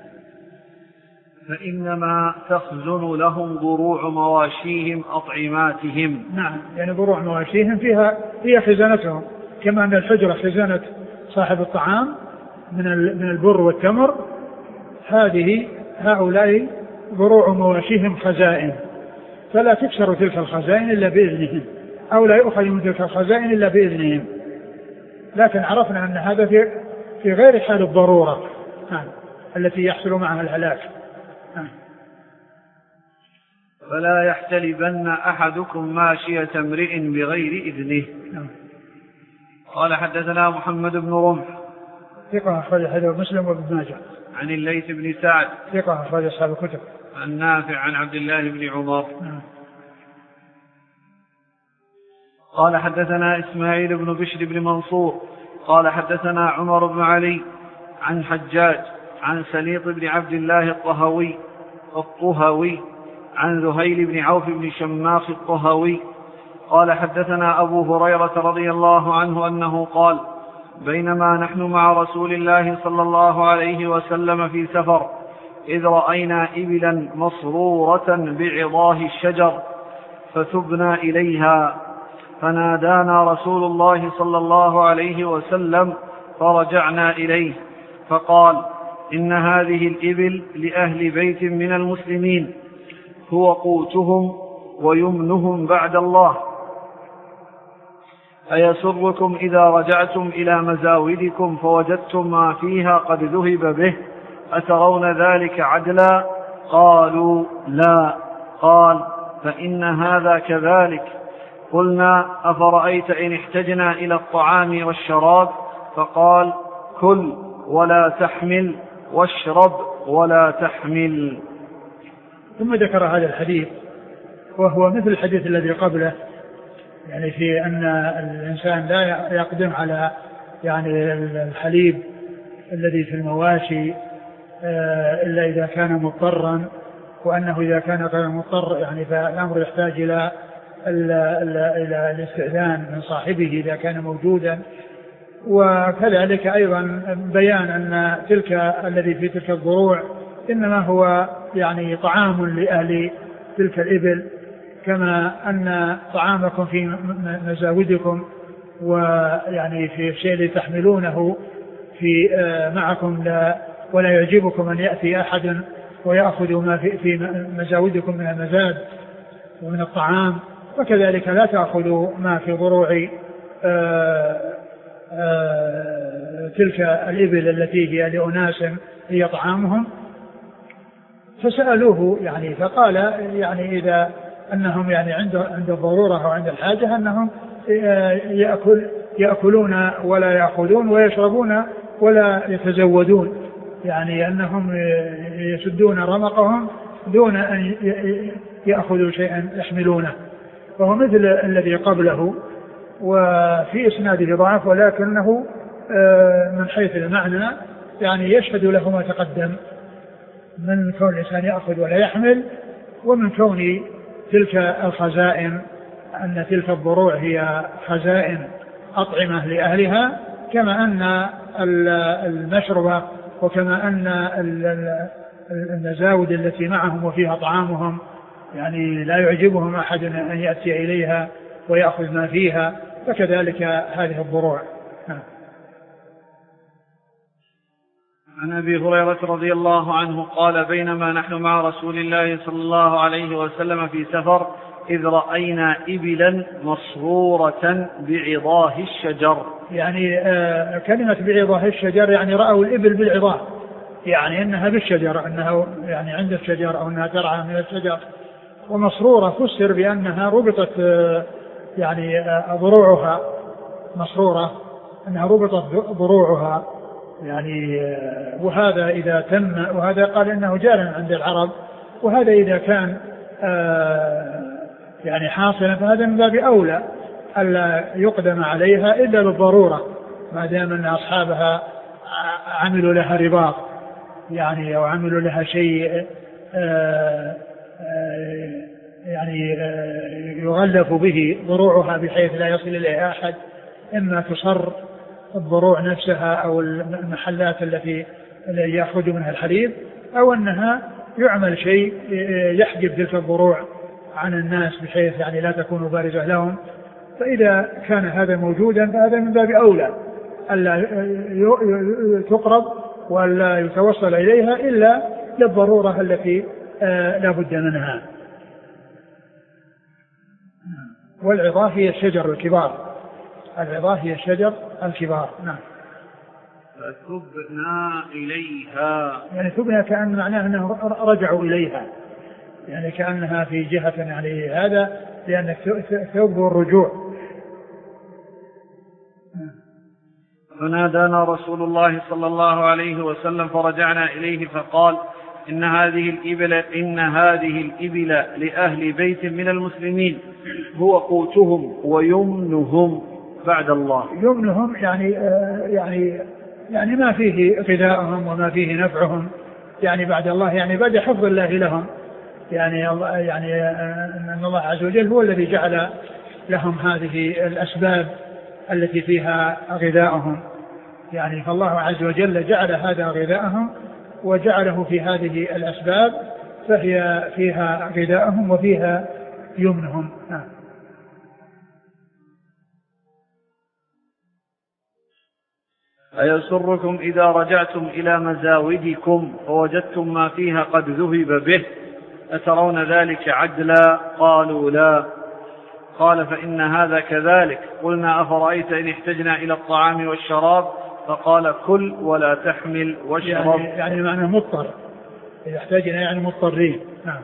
فإنما تخزن لهم ضروع مواشيهم أطعماتهم. نعم، يعني ضروع مواشيهم فيها هي خزانتهم، كما أن الحجرة خزانة صاحب الطعام من البر والتمر، هذه هؤلاء ضروع مواشيهم خزائن، فلا تكسر تلك الخزائن إلا بإذنهم، أو لا يؤخذ من تلك الخزائن إلا بإذنهم. لكن عرفنا أن هذا في في غير حال الضرورة التي يحصل معها الهلاك. فلا يحتلبن أحدكم ماشية امرئ بغير إذنه. قال حدثنا محمد بن رمح ثقة أخرج حديث مسلم وابن ماجه. عن الليث بن سعد ثقة أخرج أصحاب الكتب. عن نافع عن عبد الله بن عمر. قال حدثنا إسماعيل بن بشر بن منصور قال حدثنا عمر بن علي عن حجاج عن سليط بن عبد الله الطهوي الطهوي عن ذهيل بن عوف بن شماخ الطهوي قال حدثنا أبو هريرة رضي الله عنه أنه قال بينما نحن مع رسول الله صلى الله عليه وسلم في سفر إذ رأينا إبلا مصرورة بعضاه الشجر فثبنا إليها فنادانا رسول الله صلى الله عليه وسلم فرجعنا إليه فقال إن هذه الإبل لأهل بيت من المسلمين هو قوتهم ويمنهم بعد الله، أيسركم إذا رجعتم إلى مزاودكم فوجدتم ما فيها قد ذهب به أترون ذلك عدلا؟ قالوا لا. قال فإن هذا كذلك. قلنا أفرأيت إن احتجنا إلى الطعام والشراب؟ فقال كل ولا تحمل واشرب ولا تحمل. ثم ذكر هذا الحديث وهو مثل الحديث الذي قبله، يعني في أن الإنسان لا يقدم على يعني الحليب الذي في المواشي إلا إذا كان مضطرا، وأنه إذا كان غير مضطر يعني فالأمر يحتاج إلى إلى الاستئذان من صاحبه إذا كان موجودا. وكذلك أيضا بيان أن تلك الذي في تلك الضروع إنما هو يعني طعام لأهل تلك الإبل، كما أن طعامكم في مزاودكم ويعني في الشيء الذي تحملونه في معكم لا ولا يعجبكم أن يأتي أحد ويأخذ ما في, في مزاودكم من المزاد ومن الطعام، وكذلك لا تأخذوا ما في ضروع آآ آآ تلك الإبل التي هي لأناس هي طعامهم. فسألوه يعني فقال يعني إذا أنهم يعني عند عند الضرورة أو عند الحاجة أنهم يأكل يأكلون ولا يأخذون ويشربون ولا يتزودون، يعني أنهم يسدون رمقهم دون أن يأخذوا شيئا يحملونه، وهو مثل الذي قبله، وفي إسناده ضعف، ولكنه من حيث المعنى يعني يشهد له ما تقدم من كون الإنسان يأخذ ولا يحمل، ومن كون تلك الخزائن أن تلك الضروع هي خزائن أطعمة لأهلها، كما أن المشربة وكما أن المزاود التي معهم وفيها طعامهم يعني لا يعجبهم أحد أن يأتي إليها ويأخذ ما فيها، فكذلك هذه الضروع. عن أبي هريرة رضي الله عنه قال بينما نحن مع رسول الله صلى الله عليه وسلم في سفر إذ رأينا إبلا مصرورة بعضاه الشجر. يعني آه كلمة بعضاه الشجر يعني رأوا الإبل بالعضاه، يعني أنها بالشجر، أنها يعني عند الشجر أو أنها ترعى من الشجر. ومصرورة فسر بأنها ربطت آه يعني آه ضروعها مسرورة، أنها ربطت ضروعها يعني آه وهذا إذا تم، وهذا قال إنه جار عند العرب، وهذا إذا كان آه يعني حاصلا فهذا من باب أولى ألا يقدم عليها إلا بالضرورة، ما دام أن أصحابها عملوا لها رباط يعني أو عملوا لها شيء آآ آآ يعني آآ يغلف به ضروعها بحيث لا يصل إليها أحد، إما تصر الضروع نفسها أو المحلات التي يأخذ منها الحليب، أو أنها يعمل شيء يحجب تلك الضروع عن الناس بحيث يعني لا تكون بارزة لهم. فإذا كان هذا موجودا فهذا من باب أولى ألا تقرب ولا يتوصل إليها إلا للضرورة التي لا بد منها. والعظاه هي الشجر الكبار، العظاه هي الشجر الكبار. نعم. فتبنى إليها، يعني تبنى كأن معناه أنه رجعوا إليها، يعني كأنها في جهة يعني هذا، لأن ثوب الرجوع. فنادانا رسول الله صلى الله عليه وسلم فرجعنا إليه فقال إن هذه الإبل إن هذه الإبل لأهل بيت من المسلمين هو قوتهم ويمنهم بعد الله. يمنهم يعني آه يعني يعني ما فيه غذاءهم وما فيه نفعهم يعني بعد الله، يعني بعد حفظ الله لهم، يعني يعني أن الله عز وجل هو الذي جعل لهم هذه الأسباب التي فيها غذاءهم، يعني فالله عز وجل جعل هذا غذاءهم وجعله في هذه الأسباب، فهي فيها غذاءهم وفيها يمنهم. أيسركم إذا رجعتم إلى مزاودكم فوجدتم ما فيها قد ذهب به أترون ذلك عدلا؟ قالوا لا. قال فإن هذا كذلك. قلنا أفرأيت إن احتجنا إلى الطعام والشراب؟ فقال كل ولا تحمل واشرب. يعني, يعني معنى مضطر، إذا احتجنا يعني مضطرين. نعم.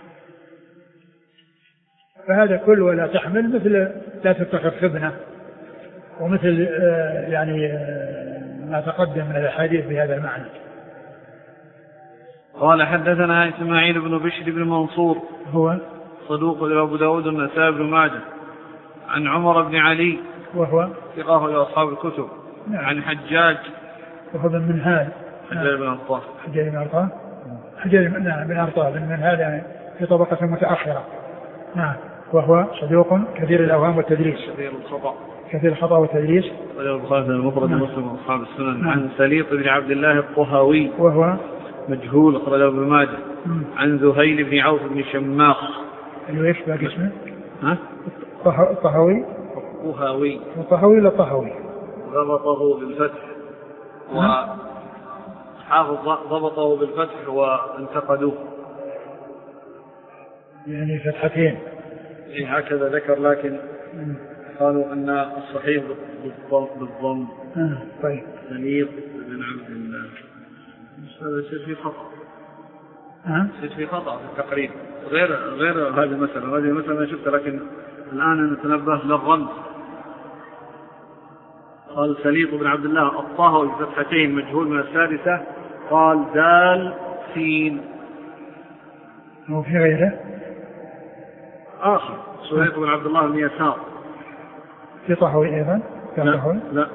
فهذا كل ولا تحمل مثل لا تتخذ خبنة، ومثل آه يعني آه ما تقدم من الحديث بهذا المعنى. قال حدثنا إسماعيل بن بشر بن منصور هو صدوق لأبو داود النسائي بن ماجه، عن عمر بن علي وهو ثقة لأصحاب الكتب. نعم. عن حجاج وهو بن منهال حجاج بن أرطاه حجاج بن أرطاه حجاج بن أرطاه بن منهال يعني في طبقة متأخرة. نعم. وهو صدوق كثير الأوهام والتدليس، كثير الخطأ كثير الخطأ والتدليس. رجل البخاري المفرد ومسلم وأصحاب السنن. عن سليط بن عبد الله الطهاوي وهو مجهول أخرجه ابن ماجه. عن زهيل بن عوف بن شماخ. أيوة إيش باقي اسمه؟ ها؟ الطهاوي. الطهاوي. الطهاوي ولا الطهاوي؟ ضبطه بالفتح وحافظ ضبطه بالفتح وانتقدوه. يعني فتحتين. إيه هكذا ذكر، لكن م. قالوا أن الصحيح بالضم. آه. طيب. سليط بن عبد الله. هذا يصير في خطأ. ها؟ يصير في خطأ في التقريب، غير غير هذه المسألة. هذه المسألة أنا شفتها، لكن الآن نتنبه للرمز. قال سليط بن عبد الله الطهوي بفتحتين مجهول من السادسة. قال دال سين. أو في غيره آخر سليط بن عبد الله بن يسار في طحوي أيضا. لا, لا.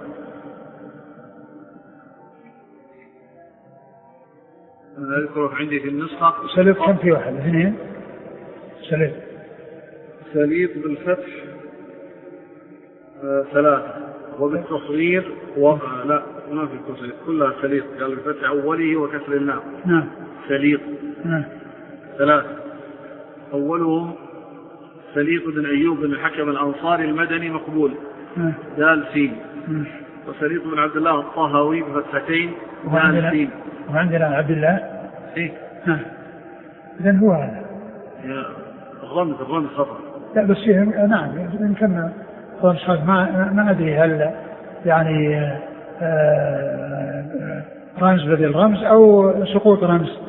أنا أذكره عندي في النسخة سليط كم في واحد اثنين سليط سليط بالفتح آه ثلاثة وبالتصغير و... آه لا ما في التصغير كلها سليط قال بالفتح أوله وكسر اللام. نعم سليط. نعم ثلاثة أولهم سليط بن أيوب بن الحكم الأنصاري المدني مقبول. نعم. دال سين. نعم. وسليط بن عبد الله الطهوي بفتحتين دال سين. وعندنا عبد الله. إيه. نعم. إذن هو هذا. الرمز الرمز خطأ. لا بس فيه نعم يمكن رمز خطأ ما ما أدري هل يعني آه رمز بدل رمز أو سقوط رمز.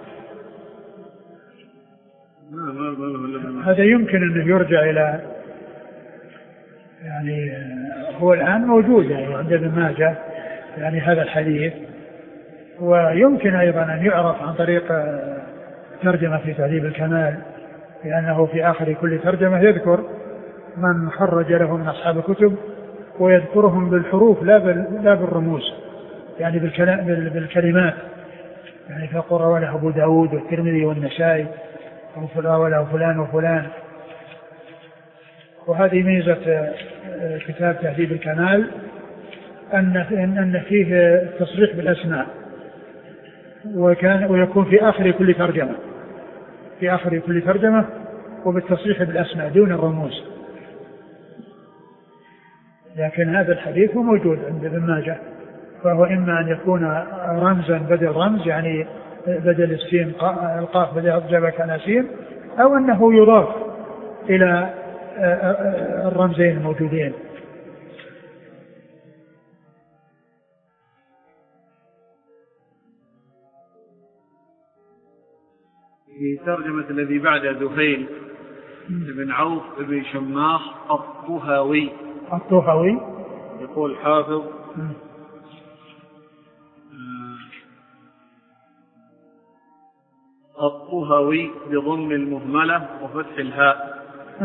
هذا يمكن أنه يرجع إلى يعني هو الآن موجود يعني عند ابن ماجه يعني هذا الحديث. ويمكن أيضا أن يعرف عن طريق ترجمة في تهذيب الكمال لأنه في آخر كل ترجمة يذكر من خرج له من أصحاب الكتب ويذكرهم بالحروف لا لا بالرموز يعني بالكلمات يعني فقر وله أبو داود والترمذي والنسائي وله فلان وفلان. وهذه ميزة كتاب تهذيب الكمال أن أن فيه تصريح بالأسماء وكان ويكون في آخر كل ترجمة في آخر كل ترجمة وبالتصريح بالأسماء دون الرموز. لكن هذا الحديث هو موجود عند ابن ماجه فهو إما أن يكون رمزا بدل رمز يعني بدل السين القاف بدل جبل كان سين أو أنه يضاف إلى الرمزين الموجودين. في ترجمة الذي بعد دفيل بن عوف بن شماخ الطهوي. الطهوي يقول حافظ الطهوي بضم المهملة وفتح الهاء.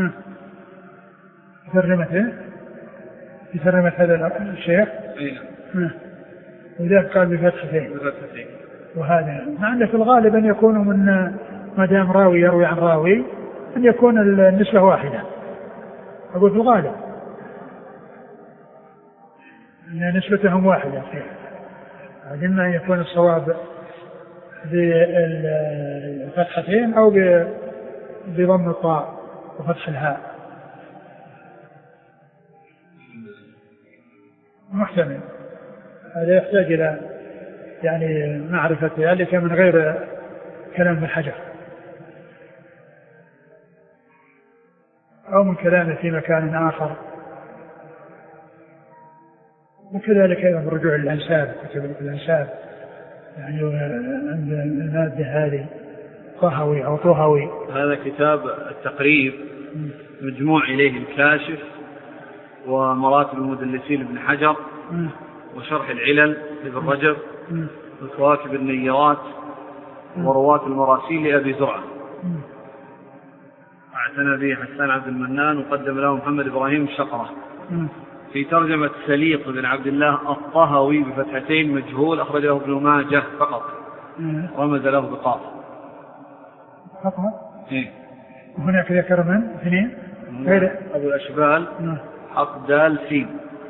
ترجمة في ترجمة هذا الشيخ. أي نعم. وذلك قال بفتحتين. بفتحتين. وهذا ما عندك في الغالب أن يكون من ما دام راوي يروي عن راوي أن يكون النسبة واحدة. أقول في الغالب أن نسبتهم واحدة. إما أن يكون الصواب بالفتحتين أو بضم الطاء وفتح الهاء محتمل. هذا يحتاج إلى يعني معرفة ذلك من غير كلام ابن حجر أو من كلامه في مكان آخر. وكذلك أيضا رجوع الأنساب كتب الأنساب يعني عند المادة هذه طهوي أو طهوي. هذا كتاب التقريب مجموع إليه الكاشف ومراتب المدلسين ابن حجر وشرح العلل لابن رجب وكواكب النيرات ورواة المراسيل لأبي زرعة. اعتنى به حسان عبد المنان وقدم له محمد إبراهيم الشقرة. في ترجمة سليط بن عبد الله الطهوي بفتحتين مجهول أخرج له ابن ماجه فقط رمز له بقاف فقط. إيه؟ وهناك ذكر من اثنين غير أبو الأشبال حق دال سين.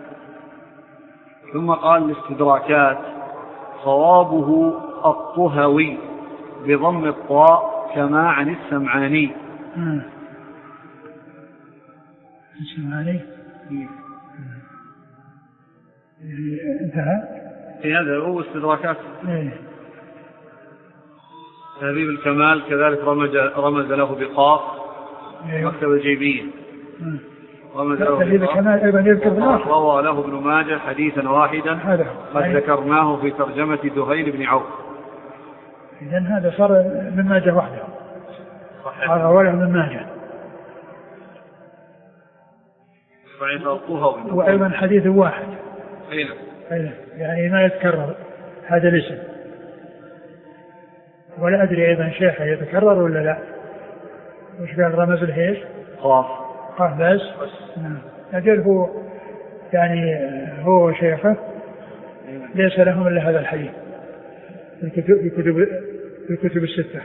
ثم قال الاستدراكات صوابه الطهوي بضم الطاء كما عن السمعاني. السمعاني انتهى. في هذا هو استدراكات إيه؟ تهذيب الكمال كذلك رمز, رمز له بقاف. إيه؟ مكتب الجيبين رمز له تهذيب الكمال أيضا يذكر بالآخر. روى له ابن ماجه حديثا واحدا قد ذكرناه في ترجمة دهيل بن عوف. إذن هذا صار من ماجه وحده. صحيح. رواه من ماجه. وأيضا حديث واحد. أين؟ أين؟ يعني ما يتكرر هذا الاسم. ولا أدري أيضا شيخ يتكرر ولا لا. وش قال رمز له ايش؟ قاف قاف بس. نعم. أجل هو يعني هو شيخه ليس لهم إلا هذا الحديث في الكتب في الكتب في الكتب الستة.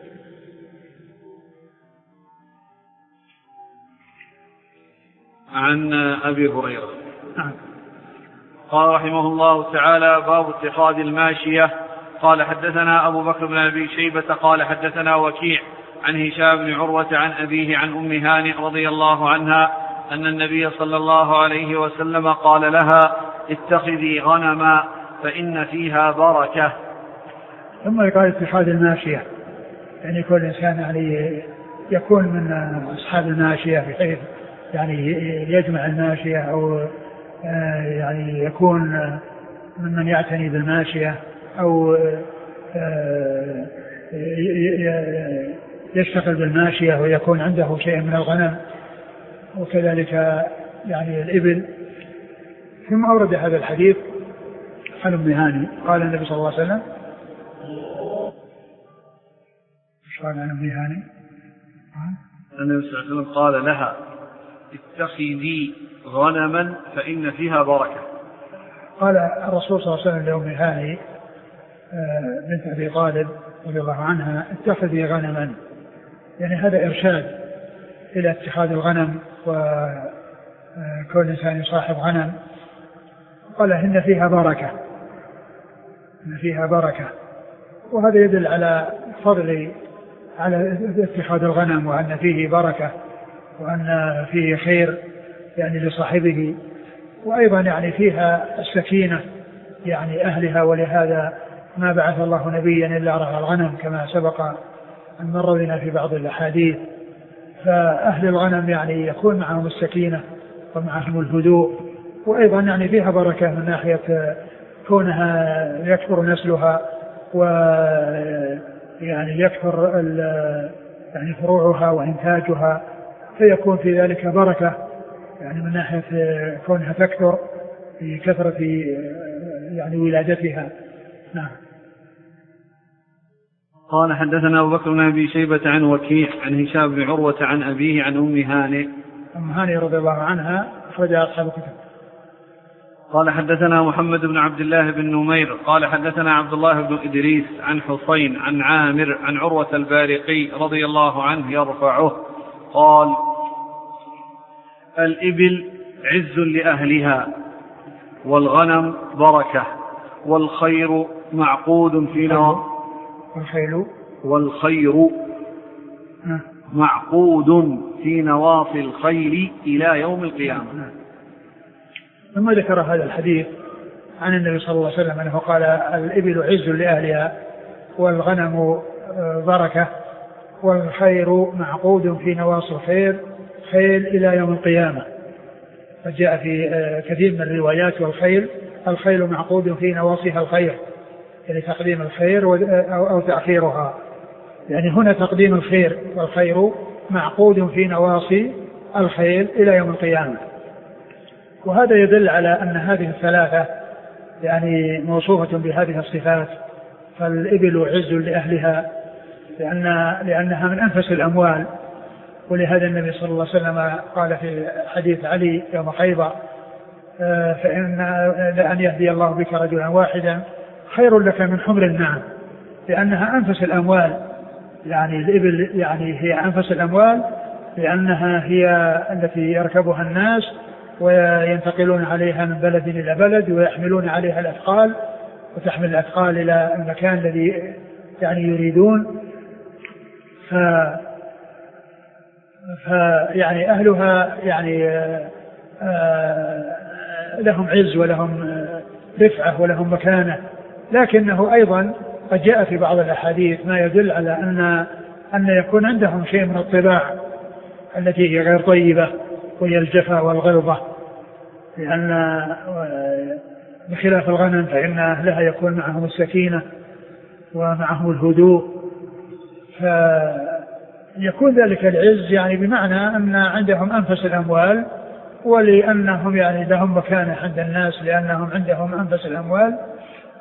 عن أبي هريرة. نعم. قال رحمه الله تعالى: باب اتخاذ الماشية. قال حدثنا أبو بكر بن أبي شيبة قال حدثنا وكيع عن هشام بن عروة عن أبيه عن أم هانئ رضي الله عنها أن النبي صلى الله عليه وسلم قال لها: اتخذي غنما فإن فيها بركة. ثم يقال اتخاذ الماشية يعني كل إنسان يعني يكون من أصحاب الماشية بحيث يعني يجمع الماشية أو يعني يكون ممن يعتني بالماشية أو يشتغل بالماشية ويكون عنده شيء من الغنم وكذلك يعني الإبل. ثم أورد هذا الحديث عن أم هانئ قال النبي صلى الله عليه وسلم قال عن أم هانئ النبي صلى الله عليه وسلم قال لها: اتخذي غنما فإن فيها بركة. قال الرسول صلى الله عليه وسلم لأم هانئ بنت أبي طالب رضي الله عنها: اتخذي غنما، يعني هذا إرشاد إلى اتخاذ الغنم وكل إنسان صاحب غنم. قال: إن فيها بركة، إن فيها بركة. وهذا يدل على فضل على اتخاذ الغنم وأن فيه بركة وأن فيه خير يعني لصاحبه، وأيضا يعني فيها السكينة يعني أهلها، ولهذا ما بعث الله نبيا إلا رعى الغنم كما سبق أن مر بنا في بعض الأحاديث. فأهل الغنم يعني يكون معهم السكينة ومعهم الهدوء، وأيضا يعني فيها بركة من ناحية كونها يكثر نسلها ويعني يكثر يعني فروعها وإنتاجها، فيكون في ذلك بركة يعني من ناحية كونها تكثر في كثرة يعني ولادتها. نعم. قال حدثنا أبو بكر بن أبي شيبة عن وكيع عن هشام بن عروة عن أبيه عن أم هانئ. أم هانئ رضي الله عنها أخرجها أصحاب الكتب. قال حدثنا محمد بن عبد الله بن نمير قال حدثنا عبد الله بن إدريس عن حسين عن عامر عن عروة البارقي رضي الله عنه يرفعه قال: الإبل عز لأهلها، والغنم بركة، والخير معقود في نواصي والخيل والخير معقود في نواصي الخيل إلى يوم القيامة. ثم ذكر هذا الحديث عن النبي صلى الله عليه وسلم أنه قال: الإبل عز لأهلها، والغنم بركة، والخير معقود في نواصي الخير خيل إلى يوم القيامة. فجاء في كثير من الروايات: والخيل الخيل معقود في نواصيها الخير، يعني تقديم الخير أو تأخيرها. يعني هنا تقديم الخير، والخير معقود في نواصي الخيل إلى يوم القيامة. وهذا يدل على أن هذه الثلاثة يعني موصوفة بهذه الصفات. فالإبل عز لأهلها لأن لأنها من أنفس الأموال، ولهذا النبي صلى الله عليه وسلم قال في حديث علي يوم خيبر: فإن لأن يهدي الله بك رجلا واحدا خير لك من حمر النعم، لأنها أنفس الأموال. يعني الإبل يعني هي أنفس الأموال لأنها هي التي يركبها الناس وينتقلون عليها من بلد إلى بلد ويحملون عليها الأثقال، وتحمل الأثقال إلى المكان الذي يعني يريدون. ف فيعني أهلها يعني لهم عز ولهم رفعة ولهم مكانة. لكنه أيضا قد جاء في بعض الأحاديث ما يدل على أن أن يكون عندهم شيء من الطباع التي هي غير طيبة، وهي الجفا والغلظة، لأن بخلاف الغنم فإن أهلها يكون معهم السكينة ومعهم الهدوء، فيكون ذلك العز يعني بمعنى أن عندهم أنفس الأموال، ولأنهم يعني لهم مكانة عند الناس لأنهم عندهم أنفس الأموال.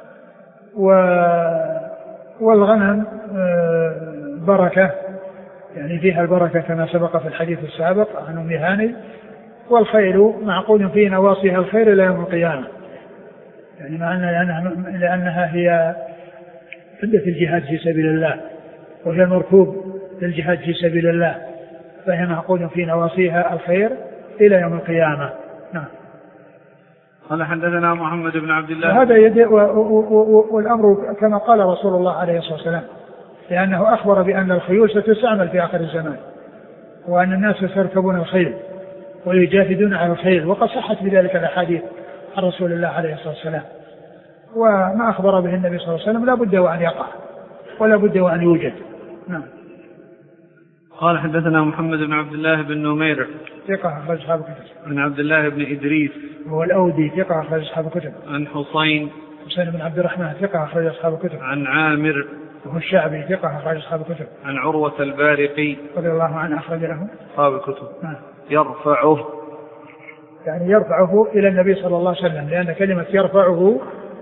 والغنم بركة يعني فيها البركة كما سبق في الحديث السابق عن أم هاني. والخيل معقود في نواصيها الخير إلى يوم القيامة، يعني معنى لأنها, لأنها هي عدة الجهاد في سبيل الله، وهي المركوب للجهاد في سبيل الله، فهي معقود في نواصيها الخير إلى يوم القيامة. نعم. قال حدثنا محمد بن عبد الله. هذا يد والأمر كما قال رسول الله عليه الصلاة والسلام، لأنه أخبر بأن الخيول ستستعمل في آخر الزمان، وأن الناس سيركبون الخيل ويجاهدون على الخيل، وقد صحت بذلك الأحاديث عن رسول الله عليه الصلاة والسلام. وما أخبر به النبي صلى الله عليه وسلم لا بد وأن يقع ولا بد وأن يوجد. نعم. قال حدثنا محمد بن عبد الله بن نمير ثقة أخرج أصحاب الكتب. عن عبد الله بن إدريس هو الأودي ثقة أخرج أصحاب الكتب. عن حسين حسين بن عبد الرحمن ثقة أخرج أصحاب الكتب. عن عامر وهو الشعبي ثقة أخرج أصحاب الكتب. عن عروة البارقي رضي الله عنه أخرج له أصحاب الكتب. نعم. يرفعه يعني يرفعه إلى النبي صلى الله عليه وسلم، لأن كلمة يرفعه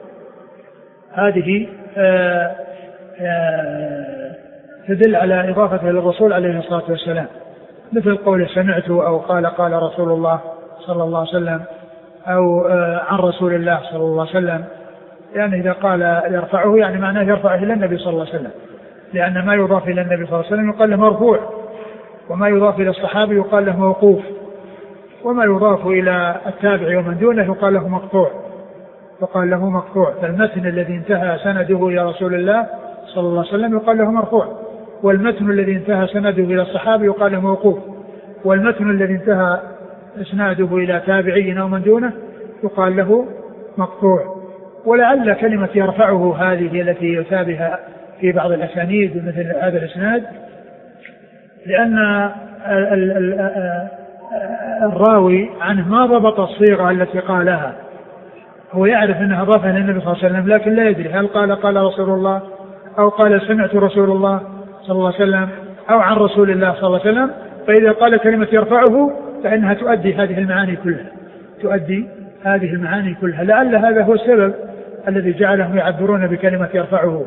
هذه آآ آآ تدل على إضافته للرسول عليه الصلاة والسلام، مثل قول سمعت أو قال قال رسول الله صلى الله عليه وسلم أو عن رسول الله صلى الله عليه وسلم. يعني إذا قال يرفعه يعني معناه يرفعه إلى النبي صلى الله عليه وسلم، لأن ما يضاف إلى النبي صلى الله عليه وسلم يقال له مرفوع، وما يضاف إلى الصحابي يقال له موقوف، وما يضاف إلى التابع ومن دونه يقال له مقطوع فقال له مقطوع. فالمتن الذي انتهى سنده إلى رسول الله صلى الله عليه وسلم يقال له مرفوع، والمتن الذي انتهى سنده إلى الصحابي يقال له موقوف، والمتن الذي انتهى اسناده إلى تابعين أو من دونه يقال له مقطوع. ولعل كلمة يرفعه هذه التي يثابها في بعض الأسانيد مثل هذا الإسناد، لأن الراوي عنه ما ضبط الصيغة التي قالها، هو يعرف أنها أضافها للنبي صلى الله عليه وسلم لكن لا يدري هل قال قال رسول الله أو قال سمعت رسول الله صلى الله عليه وسلم أو عن رسول الله صلى الله عليه وسلم. فإذا قال كلمة يرفعه فإنها تؤدي هذه المعاني كلها تؤدي هذه المعاني كلها لعل هذا هو السبب الذي جعلهم يعبرون بكلمة يرفعه.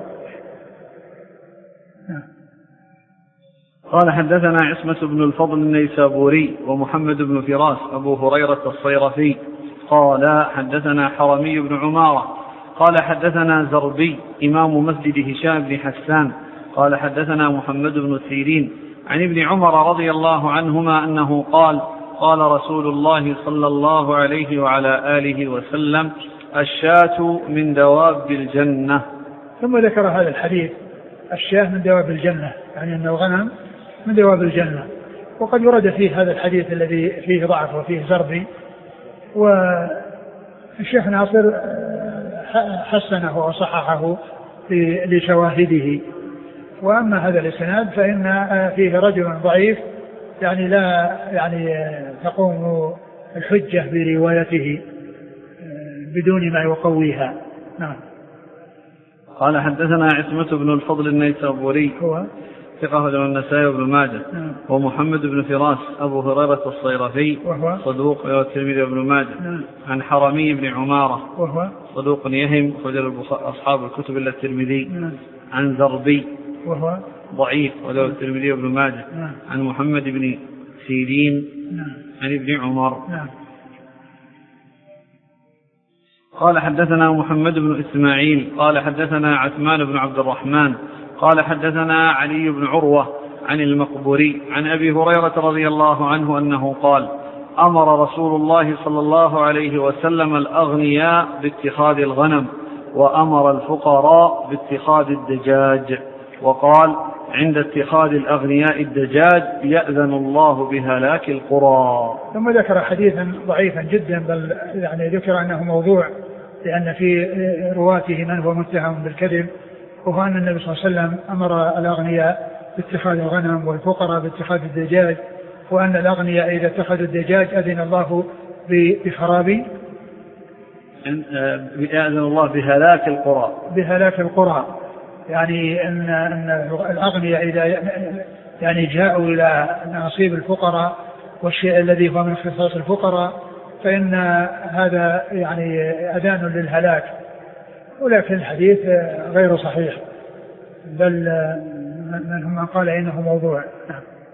قال حدثنا عصمة بن الفضل النيسابوري ومحمد بن فراس أبو هريرة الصيرفي قال حدثنا حرمي بن عمارة قال حدثنا زربي إمام مسجد هشام بن حسان قال حدثنا محمد بن سيرين عن ابن عمر رضي الله عنهما أنه قال قال رسول الله صلى الله عليه وعلى آله وسلم الشاة من دواب الجنة. ثم ذكر هذا الحديث الشاة من دواب الجنة، يعني أن الغنم من دواب الجنة. وقد ورد فيه هذا الحديث الذي فيه ضعف وفيه زربي، والشيخ ناصر حسنه وصححه لشواهده. وأما هذا الإسناد فإن فيه رجل ضعيف يعني لا يعني تقوم الحجة بروايته بدون ما يقويها. نعم. قال حدثنا عصمة بن الفضل النيسابوري هو ثقة له النسائي وابن ماجه. نعم. ومحمد بن فراس أبو هريرة الصيرفي وهو صدوق له الترمذي وابن ماجه. نعم. عن حرمي بن عمارة وهو صدوق يهم خرج أصحاب الكتب إلا الترمذي. نعم. عن زربي وهو ضعيف وله الترمذي وابن ماجه. نعم. عن محمد بن سيرين. نعم. عن ابن عمر. نعم. قال حدثنا محمد بن إسماعيل قال حدثنا عثمان بن عبد الرحمن قال حدثنا علي بن عروة عن المقبوري عن أبي هريرة رضي الله عنه أنه قال أمر رسول الله صلى الله عليه وسلم الأغنياء باتخاذ الغنم وأمر الفقراء باتخاذ الدجاج، وقال عند اتخاذ الأغنياء الدجاج يأذن الله بهلاك القرى. ثم ذكر حديثا ضعيفا جدا، بل يعني ذكر أنه موضوع، لأن في رواته من هو متهم بالكذب، وهو أن النبي صلى الله عليه وسلم أمر الأغنياء باتخاذ الغنم والفقراء باتخاذ الدجاج، وأن الأغنياء إذا اتخذوا الدجاج أذن الله بخراب يأذن الله بهلاك القرى بهلاك القرى يعني أن أن الأغنياء إذا يعني جاءوا إلى نصيب الفقراء والشيء الذي هو من اختصاص الفقراء فإن هذا يعني أذان للهلاك. ولكن الحديث غير صحيح، بل منهم من قال إنه موضوع.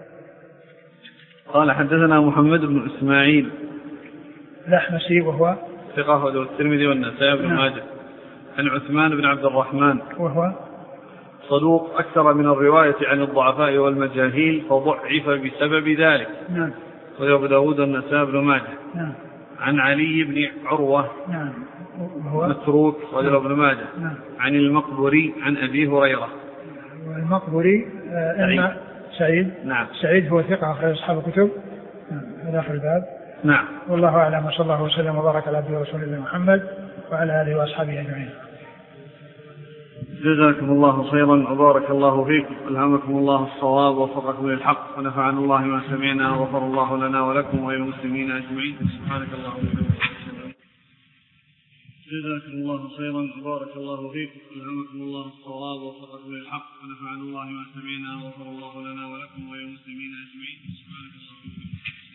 قال حدثنا محمد بن إسماعيل الأحمسي وهو ثقة أخرجه الترمذي والنسائي بن ماجه. عن عثمان بن عبد الرحمن وهو صدوق أكثر من الرواية عن الضعفاء والمجاهيل فضعف بسبب ذلك. نعم. وأبو داود والنسائي بن ماجه. نعم. عن علي بن عروة نعم. وهو متروك وأبو ابن ماجه. نعم. عن المقبري عن أبي هريرة. المقبري إما سعيد. نعم. سعيد هو ثقة أخرج أصحاب الكتب. هذا آخر الباب. نعم. والله أعلم وصلى الله وسلم وبارك على عبده ورسوله محمد وعلى آله وأصحابه أجمعين. جزاكم الله خيرا وبارك الله فيكم، ألهمكم الله الصواب ووفقكم للحق، ونفعنا الله ما سمعنا وغفر الله لنا ولكم وللمسلمين أجمعين. سبحانك اللهم وبحمدك. جزاكم الله خيرا وبارك الله فيكم، ألهمكم الله الصواب ووفقكم للحق، ونفعنا الله ما سمعنا وغفر الله لنا ولكم وللمسلمين أجمعين. سبحانك اللهم وبحمدك.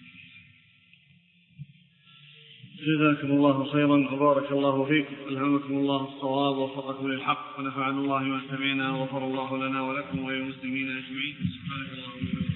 جزاكم الله خيرا وبارك الله فيكم، ألهمكم الله الصواب ووفقكم للحق، ونفعنا الله ما سمعنا وغفر الله لنا ولكم وللمسلمين أجمعين. سبحانك اللهم وبحمدك.